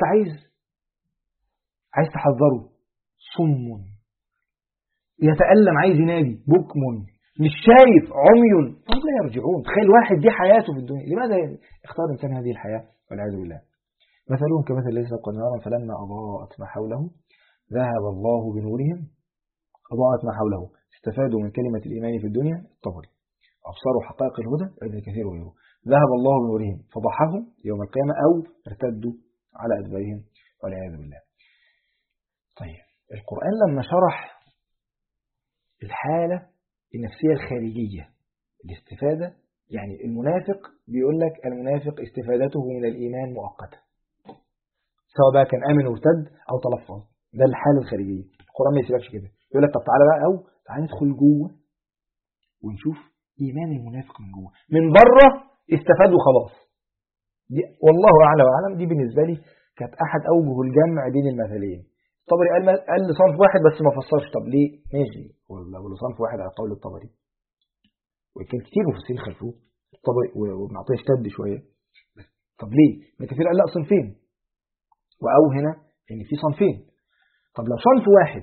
عايز تحذره، صم يتألم، عايز ينادي، بكم مش شايف، عمي، فهم لا يرجعون. تخيل واحد دي حياته في الدنيا، لماذا اختار الإنسان هذه الحياة والعياذ بالله؟ مثلهم كمثل الذي استوقد نارا فلما أضاءت ما حوله ذهب الله بنورهم. أضاءت ما حوله، استفادوا من كلمة الإيمان في الدنيا الطبري، أبصروا حقائق الهدى ابن كثير وغيره. ذهب الله بنورهم فضحهم يوم القيامة أو ارتدوا على أدبارهم والعياذ بالله. طيب القرآن لما شرح الحالة النفسية الخارجية، الاستفادة، يعني المنافق بيقول لك المنافق استفادته من الإيمان مؤقتة، سواء بقى كان آمن وارتد أو تلفظ، ده الحالة الخارجية. القرآن ما يسيبكش كده، يقول لك طب تعالى بقى، أو تعالى ندخل جوه ونشوف إيمان المنافق من جوه. من بره استفادوا خلاص، دي والله أعلى وأعلم، دي بالنسبة لي كانت أحد أوجه الجمع بين المثلين. الطبري قال لصنف واحد بس ما فسرش، طب ليه؟ ماشي، ولا لصنف واحد على قول الطبري، وكان كتير مفسرين خلفوه الطبري وابن عطية اشتد شوية، طب ليه؟ ابن كثير قال لا صنفين، وأو هنا إن في صنفين. طب لو صنف واحد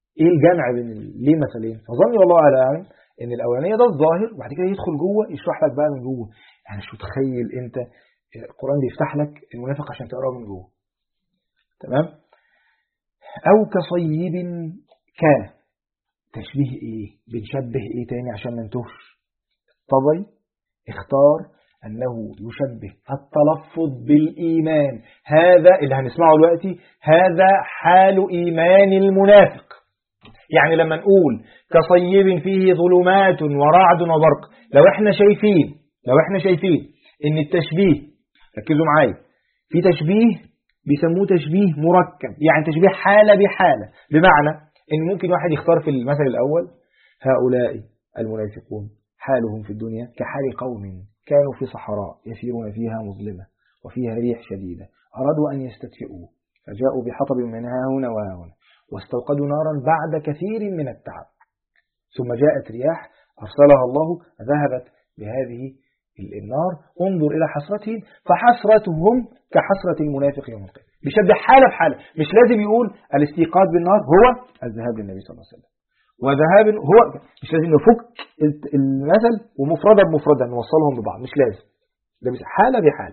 ايه الجمع بين ليه مثلين؟ فظني والله اعلم ان الاولانيه ده الظاهر، وبعد كده يدخل جوه يشرح لك بقى من جوه. يعني شو تخيل انت القرآن بيفتح لك المنافق عشان تقراه من جوه. تمام؟ او كصيب كان، تشبيه ايه؟ بنشبه ايه تاني عشان ما نتوهش؟ الطبري اختار انه يشبه التلفظ بالايمان، هذا اللي هنسمعه دلوقتي، هذا حال ايمان المنافق. يعني لما نقول كصيب فيه ظلمات ورعد وبرق، لو احنا شايفين ان التشبيه، ركزوا معايا، في تشبيه بيسموه تشبيه مركب، يعني تشبيه حالة بحالة، بمعنى ان ممكن واحد يختار في المثل الاول هؤلاء المنافقون حالهم في الدنيا كحال قوم كانوا في صحراء يسيرون فيها مظلمة وفيها ريح شديدة أرادوا أن يستدفئوا فجاءوا بحطب من ها هنا وها هنا واستوقدوا نارا بعد كثير من التعب، ثم جاءت رياح أرسلها الله ذهبت بهذه النار، انظر إلى حسرتهم فحسرتهم كحسرة المنافق يوم القيامة. بيشبه حالة بحالة، مش لازم يقول الاستيقاظ بالنار هو الذهاب للنبي صلى الله عليه وسلم، وذهاب هو مش لازم نفك المثل ومفردة بمفردة نوصلهم ببعض، مش لازم، ده مش حالة بحالة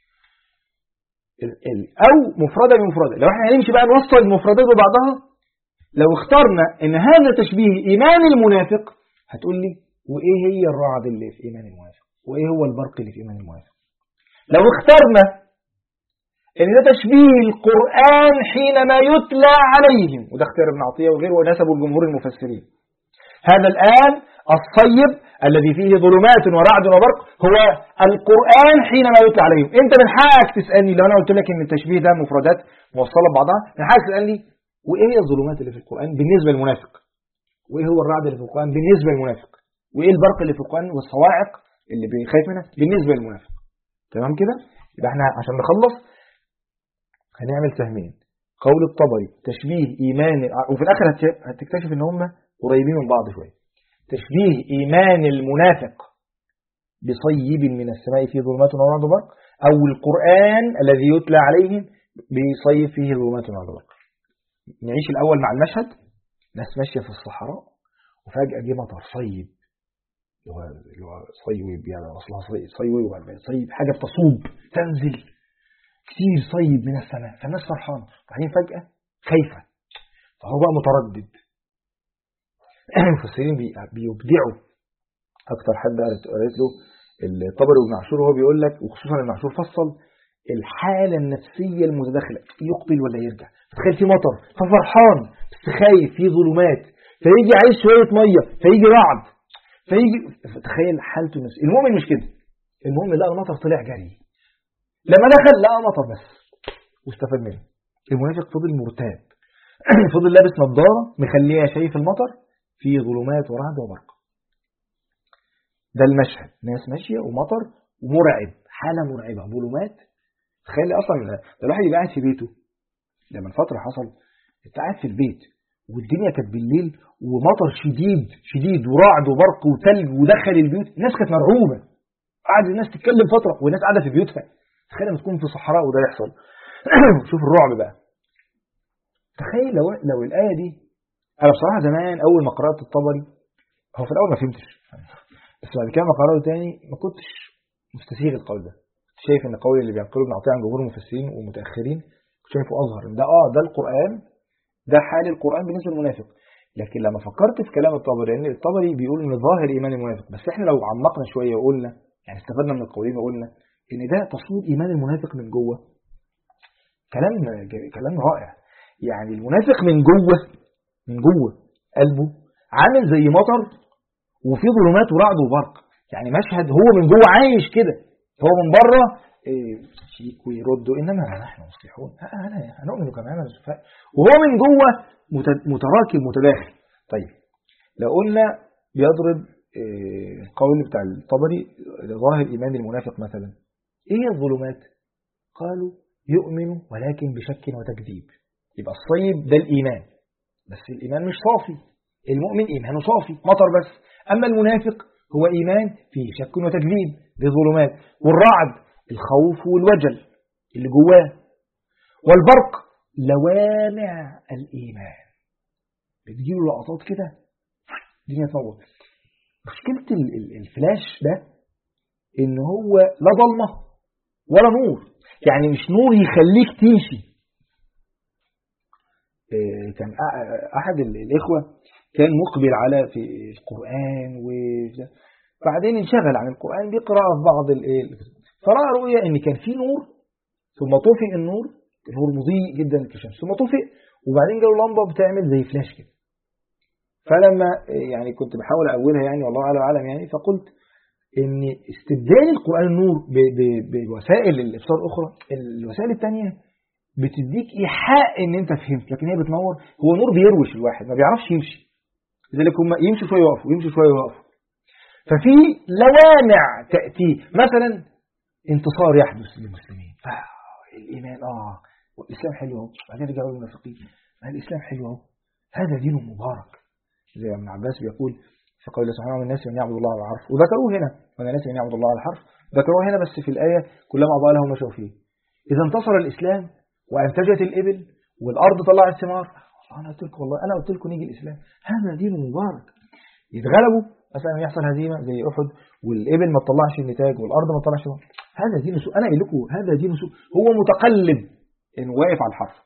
أو مفردة بمفردة. لو احنا هنمشي بقى نوصل المفردات ببعضها، لو اخترنا ان هذا تشبيه إيمان المنافق، هتقول لي وإيه هي الرعد اللي في إيمان المنافق، وإيه هو البرق اللي في إيمان المنافق. لو اخترنا ان ده تشبيه القرآن حينما يتلى عليهم، وده اختيار ابن عطية وغيره ونسبوا الجمهور المفسرين، هذا الآن الصيب الذي فيه ظلمات ورعد وبرق هو القرآن حينما يتلى عليهم. انت من حقك تسألني، لو انا قلت لك ان التشبيه ده مفردات موصلة ببعضها، من حقك تسألني وايه هي الظلمات اللي في القرآن بالنسبة للمنافق، وايه هو الرعد اللي في القرآن بالنسبة للمنافق، وايه البرق اللي في القرآن والصواعق اللي بيخاف منها بالنسبة للمنافق. تمام كده؟ يبقى احنا عشان نخلص هنعمل سهمين، قول الطبري تشبيه إيمان، وفي الآخر هتكتشف ان هم قريبين من بعض شوية. تشبيه إيمان المنافق بصيب من السماء فيه ظلمات ورعد وبرق، أو القرآن الذي يتلى عليهم بصيب فيه ظلمات ورعد وبرق. نعيش الأول مع المشهد، ناس ماشية في الصحراء وفجأة جه مطر صيب، اللي هو صيب يعني أصلها صيب حاجة بتصوب تنزل كتير صيب من السماء، فالناس فرحانة، بعدين فجأة خايفة، فهو بقى متردد. المفسرين بيبدعوا. أكتر حد قريت له الطبري وابن عاشور، وهو بيقول لك، وخصوصا ابن عاشور فصل الحالة النفسية المتداخلة، يقتل ولا يرجع. تخيل في مطر ففرحان بس خايف، في ظلمات، فيجي عايز شوية مية، فيجي رعد، فيجي، تخيل حالته النفسية. المؤمن مش كده، المؤمن لقى المطر طلع جري، لما دخل لقى مطر بس واستفاد منه. المنافق فضل مرتاب فضل لابس نظارة مخليه شايف المطر في ظلمات ورعد وبرق. ده المشهد، ناس ماشية ومطر ومرعب، حالة مرعبة، ظلمات. تخيل اصلا ده الواحد يبقى قاعد في بيته، ده من فترة حصل، انت قاعد في البيت والدنيا كانت بالليل ومطر شديد ورعد وبرق وثلج ودخل البيوت، الناس كانت مرعوبة، قاعد الناس تتكلم فترة والناس قاعدة في بيوتها. تخيل لما تكون في صحراء وده يحصل شوف الرعب بقى. تخيل لو الآية دي، أنا بصراحة زمان أول ما قرأت الطبري، هو في الأول ما فهمتش، بس بعد كده ما قرأته تاني ما كنتش مستسيغ القول ده، كنت شايف إن القول اللي بينقله ابن عطية عن جمهور المفسرين والمتأخرين كنت شايفه أظهر، ده القرآن، ده حال القرآن بالنسبة للمنافق. لكن لما فكرت في كلام الطبري، لأن الطبري بيقول إن ظاهر إيمان المنافق، بس إحنا لو عمقنا شوية وقلنا، يعني استفدنا من القولين وقلنا إن ده تصوير إيمان المنافق من جوه، كلام رائع. يعني المنافق من جوه قلبه عامل زي مطر وفي ظلمات ورعد وبرق، يعني مشهد هو من جوه عايش كده، هو من بره شيك ويردوا إنما نحن مصلحون، هنؤمن كما عمل السفهاء، وهو من جوه متراكب متداخل. طيب لو قلنا بيضرب القول بتاع الطبري ظاهر إيمان المنافق مثلا، إيه الظلمات؟ قالوا يؤمن ولكن بشك وتكذيب. يبقى الصيب ده الإيمان، بس الإيمان مش صافي، المؤمن إيمانه صافي مطر بس، أما المنافق هو إيمان فيه شك وتكذيب، دي ظلمات. والرعد الخوف والوجل اللي جواه، والبرق لوامع الإيمان. بتجيله لقطات كده الدنيا تنور. مشكلة الفلاش ده ان هو لا ضلمة ولا نور، يعني مش نور يخليك تمشي. كان احد الاخوة كان مقبل على في القرآن وبعدين انشغل عن القرآن بقراءة في بعض فرأى رؤية ان كان في نور ثم طفئ النور مضيء جدا كالشمس، ثم طفئ وبعدين جاله لمبة بتعمل زي فلاش كده. فلما يعني كنت بحاول أولها يعني والله أعلم يعني، فقلت إن استبدال القرآن النور بوسائل الإبصار الأخرى، الوسائل الثانية بتديك إيحاء إن أنت فهمت، لكن هي بتنور. هو نور بيروش الواحد ما بيعرفش يمشي، لذلك هم يمشوا شوية يقفوا يمشوا شوية يقفوا. ففي لوامع تأتي، مثلا انتصار يحدث للمسلمين فالإيمان والإسلام حلو اهو، بعدين رجعوا للمنافقين الإسلام حلو اهو، هذا دين مبارك. زي ابن عباس بيقول في قول سبحانه من الناس من يعبد الله على الحرف، وذكروه هنا من الناس من يعبد الله على الحرف، ذكروه هنا بس في الآية كلما أضاء لهم مشوا فيه. إذا انتصر الإسلام وأنتجت الإبل والأرض طلعت ثمار، أنا قلت لكم نيجي الإسلام، هذا دين مبارك. يتغلبوا مثلا يحصل هزيمة زي أحد والإبل ما تطلعش النتاج والأرض ما تطلعش ثمار، هذا دين سوء. أنا أقول لكم هذا دين سوء، هو متقلب إن واقف على الحرف.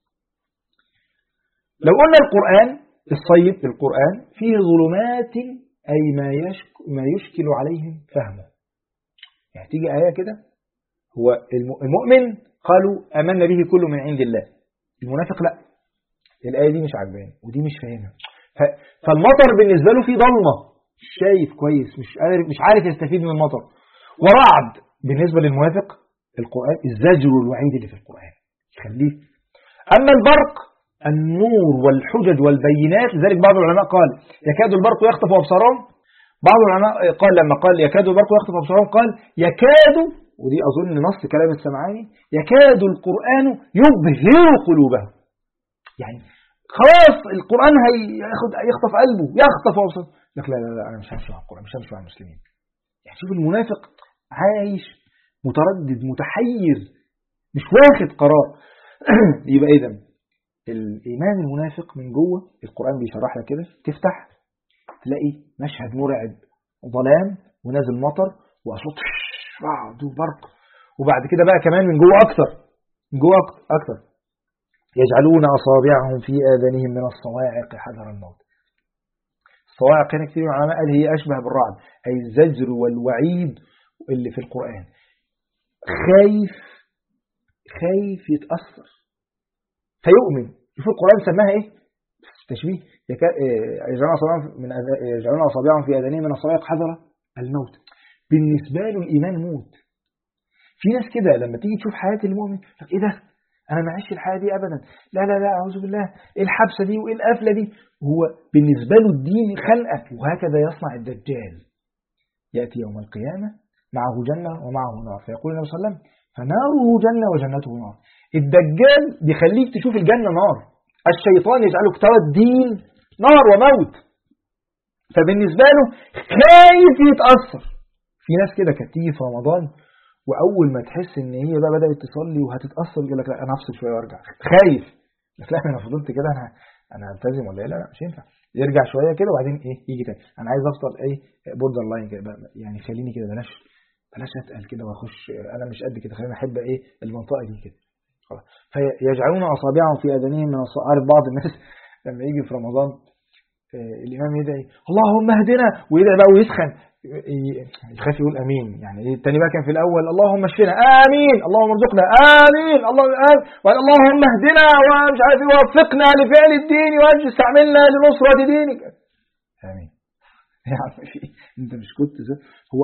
لو قلنا القرآن الصيب القرآن فيه ظلمات أي ما يشكل عليهم فهمه، يعني تيجي آية كده هو المؤمن قالوا آمنا به كل من عند الله، المنافق لا، الآية دي مش عجباني ودي مش فاهمها، فالمطر بالنسبة له فيه ضلمة، مش شايف كويس، مش عارف يستفيد من المطر. ورعد بالنسبة للمنافق القرآن الزجر والوعيد اللي في القرآن يخليه. أما البرق النور والحجج والبينات، لذلك بعض العلماء قال يكاد البرق يخطف أبصارهم، بعض العلماء قال لما قال يكاد البرق يخطف أبصارهم قال يكاد، ودي أظن نص كلام السمعاني، يكاد القرآن يبهر قلوبهم، يعني خلاص القرآن يخطف قلبه يخطف أبصاره، لك لا أنا مش همشي مع القرآن، مش همشي مع المسلمين. يعني شوف المنافق عايش متردد متحير مش واخد قرار. يبقى إذن الإيمان المنافق من جوه القرآن بيشرح لك كده، تفتح تلاقي مشهد مرعب، ظلام ونازل مطر وأصوات رعد وبرق، وبعد كده بقى كمان من جوه أكتر، من جوه أكتر يجعلون أصابعهم في آذانهم من الصواعق حذر الموت. الصواعق هنا كثير من العلماء قال هي أشبه بالرعد، أي الزجر والوعيد اللي في القرآن. خايف يتأثر فيؤمن. شوف القرآن سماها إيه؟ تشبيه، يجعلون أصابعهم في آذانهم من الصواعق حذر الموت. بالنسبة له الإيمان موت. في ناس كده لما تيجي تشوف حياة المؤمن إيه ده؟ أنا ما أعيش الحياة دي أبدا، لا لا لا أعوذ بالله، إيه الحبسة دي وإيه القفلة دي؟ هو بالنسبة له الدين خلقك. وهكذا يصنع الدجال، يأتي يوم القيامة معه جنة ومعه نار، فيقول النبي صلى الله عليه وسلم فناره جنة وجنته نار. الدجال بيخليك تشوف الجنة نار، الشيطان يجعلك ترى الدين نار وموت. فبالنسبة له خايف يتأثر. في ناس كده كانت تيجي في رمضان وأول ما تحس إن هي بقى بدأت تصلي وهتتأثر يقول لك لا أنا هفصل شوية وأرجع، خايف. لا أنا فضلت كده أنا ألتزم ولا لا مش ينفع، يرجع شوية كده وبعدين إيه يجي تاني، أنا عايز أفضل إيه بوردر لاين كده، يعني خليني كده بلاش أتقل كده وأخش، أنا مش قد كده، خليني أحب إيه المنطقة دي كده خلاص. فيجعلون أصابعهم في آذانهم من الصواعق. بعض الناس لما يجي في رمضان الإمام يدعي اللهم اهدنا ويدعي بقى ويسخن، يخاف يقول امين، يعني الثاني بقى كان في الاول اللهم اشفنا امين، اللهم ارزقنا امين، اللهم اهدنا ومش عارف ووفقنا لفعل الدين واستعملنا لنصرة دينك امين. يعني انت مش كنت هو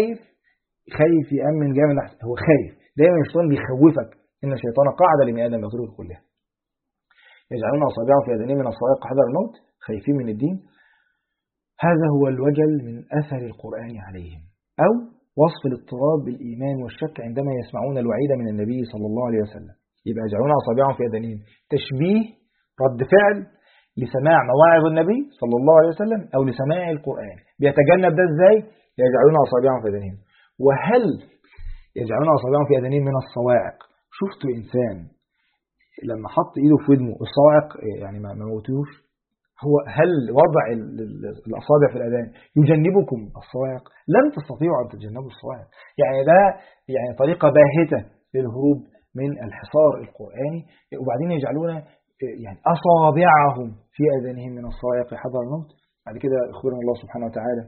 خايف يامن جامد، هو خايف دايما. الشيطان بيخوفك، ان الشيطان قاعد لبني ادم يطرده كلها. يجعلون اصابعهم في اذانهم من الصواعق حذر الموت، خايفين من الدين. هذا هو الوجل من أثر القرآن عليهم، أو وصف الاضطراب بالإيمان والشك عندما يسمعون الوعيد من النبي صلى الله عليه وسلم. يبقى يجعلون أصابعهم في آذانهم تشبيه رد فعل لسماع مواعظ النبي صلى الله عليه وسلم أو لسماع القرآن. بيتجنب ده إزاي؟ يجعلون أصابعهم في آذانهم. وهل يجعلون أصابعهم في آذانهم من الصواعق؟ شفتوا إنسان لما حط إيده في ودنه الصواعق يعني ما موتوش، هل وضع الأصابع في الأذان يجنبكم الصواعق؟ لن تستطيعوا أن تتجنبوا الصواعق. يعني ده يعني طريقة باهتة للهروب من الحصار القرآني. وبعدين يجعلون يعني أصابعهم في أذانهم من الصواعق حذر الموت. بعد كده أخبرنا الله سبحانه وتعالى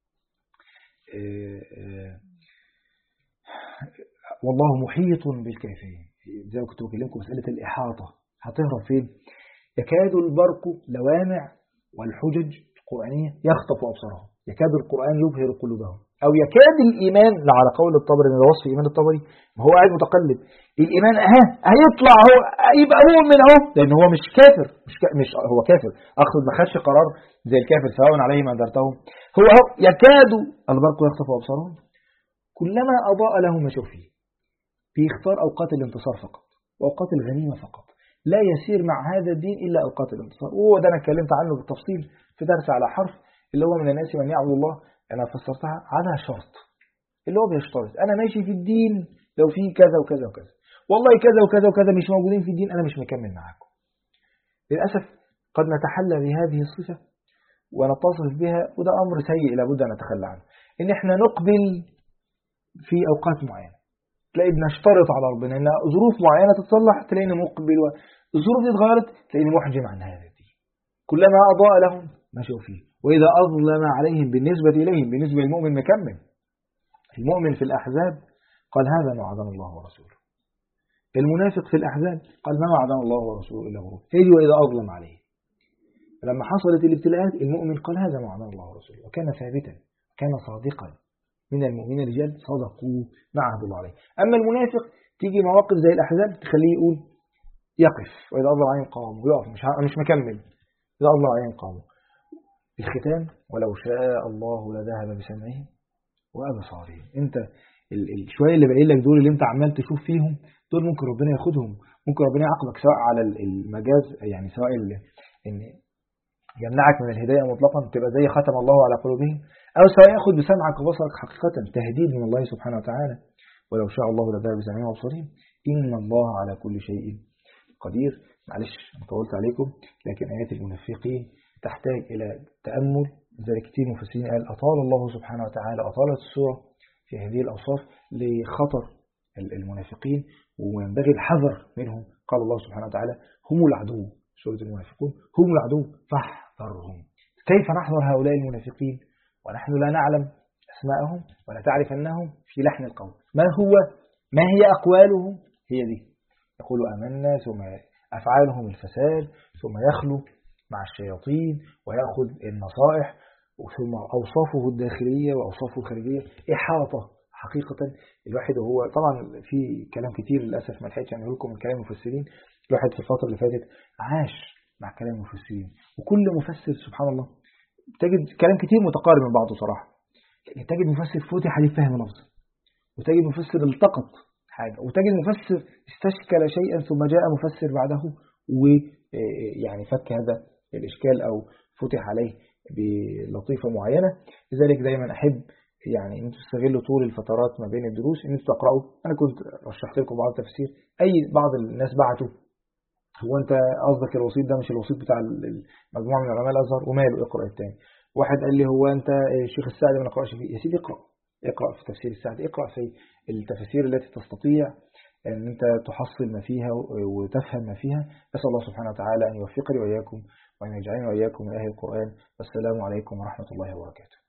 والله محيط بالكافرين. زي ما كنت بكلمكم مسألة الإحاطة هتهرب فين؟ يكاد البرق لوامع والحجج القرآنية يخطف أبصارهم. يكاد القرآن يبهر قلوبهم، أو يكاد الإيمان على قول الطبري من وصف إيمان الطبري، هو قاعد متقلب الإيمان هيطلع هو يبقى مؤمن أهو، لأن هو مش كافر، مش هو كافر، أقصد ما خدش قرار زي الكافر سواء عليه ما أنذرتهم. هو يكاد البرق يخطف أبصارهم كلما أضاء له ما شاف فيه. بيختار أوقات الانتصار فقط وأوقات الغنيمة فقط، لا يسير مع هذا الدين إلا أوقات الانتصار. وهو ده أنا اتكلمت عنه بالتفصيل في درس على حرف، اللي هو من الناس من يعبد الله، أنا فسرتها على شرط، اللي هو بيشترط أنا ماشي في الدين لو في كذا وكذا وكذا، والله كذا وكذا وكذا مش موجودين في الدين أنا مش مكمل معاكم. للأسف قد نتحلى بهذه الصفة ونتصف بها، وده أمر سيء لابد أن نتخلى عنه. إن إحنا نقبل في أوقات معينة، تلاقي بنشترط على ربنا إن ظروف معينة تتصلح، تلاقيني مقبل، والظروف دي اتغيرت تلاقيني محجم عن هذا الدين. كلما أضاء لهم مشوا فيه، وإذا أظلم عليهم بالنسبة إليهم، بالنسبة للمؤمن مكمل. المؤمن في الأحزاب قال هذا ما وعدنا الله ورسوله. المنافق في الأحزاب قال ما وعدنا الله ورسوله إلا غرور. هذه وإذا أظلم عليه. لما حصلت الابتلاءات المؤمن قال هذا ما وعدنا الله ورسوله، وكان ثابتا، كان صادقا. من المؤمنين رجال صدقوا ما عهد الله عليه. أما المنافق تيجي مواقف زي الأحزاب تخليه يقول يقف، وإذا أظلم عليهم قاموا، يقف مش مكمل، إذا أظلم عليهم قاموا. الختام ولو شاء الله لذهب بسمعهم وأبصارهم. أنت الشوية اللي باقي لك دول اللي أنت عمال تشوف فيهم دول ممكن ربنا ياخدهم، ممكن ربنا يعاقبك سواء على المجاز، يعني سواء إن يمنعك من الهداية مطلقا تبقى زي ختم الله على قلوبهم، أو سواء يأخذ بسمعك وبصرك حقيقة تهديد من الله سبحانه وتعالى. ولو شاء الله لذهب بسمعهم وبصرهم إن الله على كل شيء قدير. معلش طولت عليكم، لكن آيات المنافقين تحتاج إلى تأمل. لذلك كتير مفسرين قال أطال الله سبحانه وتعالى أطالت السورة في هذه الأوصاف لخطر المنافقين، وينبغي الحذر منهم. قال الله سبحانه وتعالى هم العدو، سورة المنافقون هم العدو فاحذرهم. كيف نحذر هؤلاء المنافقين ونحن لا نعلم أسماءهم ولا تعرف أنهم في لحن القول؟ ما هي أقوالهم؟ هي دي، يقول آمنا ثم أفعالهم الفساد، ثم يخلو مع الشياطين ويأخذ النصائح، ثم أوصافه الداخلية وأوصافه الخارجية. إحاطة حقيقة الواحد. وهو طبعا في كلام كتير للأسف ما لحقتش أقول لكم من كلام المفسرين. الواحد في الفترة اللي فاتت عاش مع كلام المفسرين، وكل مفسر سبحان الله تجد كلام كتير متقارب من بعضه صراحة. تجد مفسر فتح عليه فهم لفظ، وتجد مفسر التقط حاجة، وتجد مفسر استشكل شيئا ثم جاء مفسر بعده ويعني فك هذا الإشكال أو فتح عليه بلطيفة معينة. لذلك دايما أحب يعني أن تستغلوا طول الفترات ما بين الدروس أن تقرأوا. أنا كنت رشحت لكم بعض التفسير، بعض الناس بعتوا هو أنت قصدك الوسيط ده مش الوسيط بتاع المجموعة من علماء الأزهر وماله اقرأ الثاني. واحد قال لي هو أنت الشيخ السعدي ما نقرأش فيه. يا سيدي اقرأ في تفسير السعدي، اقرأ في التفاسير التي تستطيع أن أنت تحصل ما فيها وتفهم ما فيها. أسأل الله سبحانه وتعالى أن يوفقني وإياكم وأن يجعلني وإياكم من أهل القرآن. والسلام عليكم ورحمة الله وبركاته.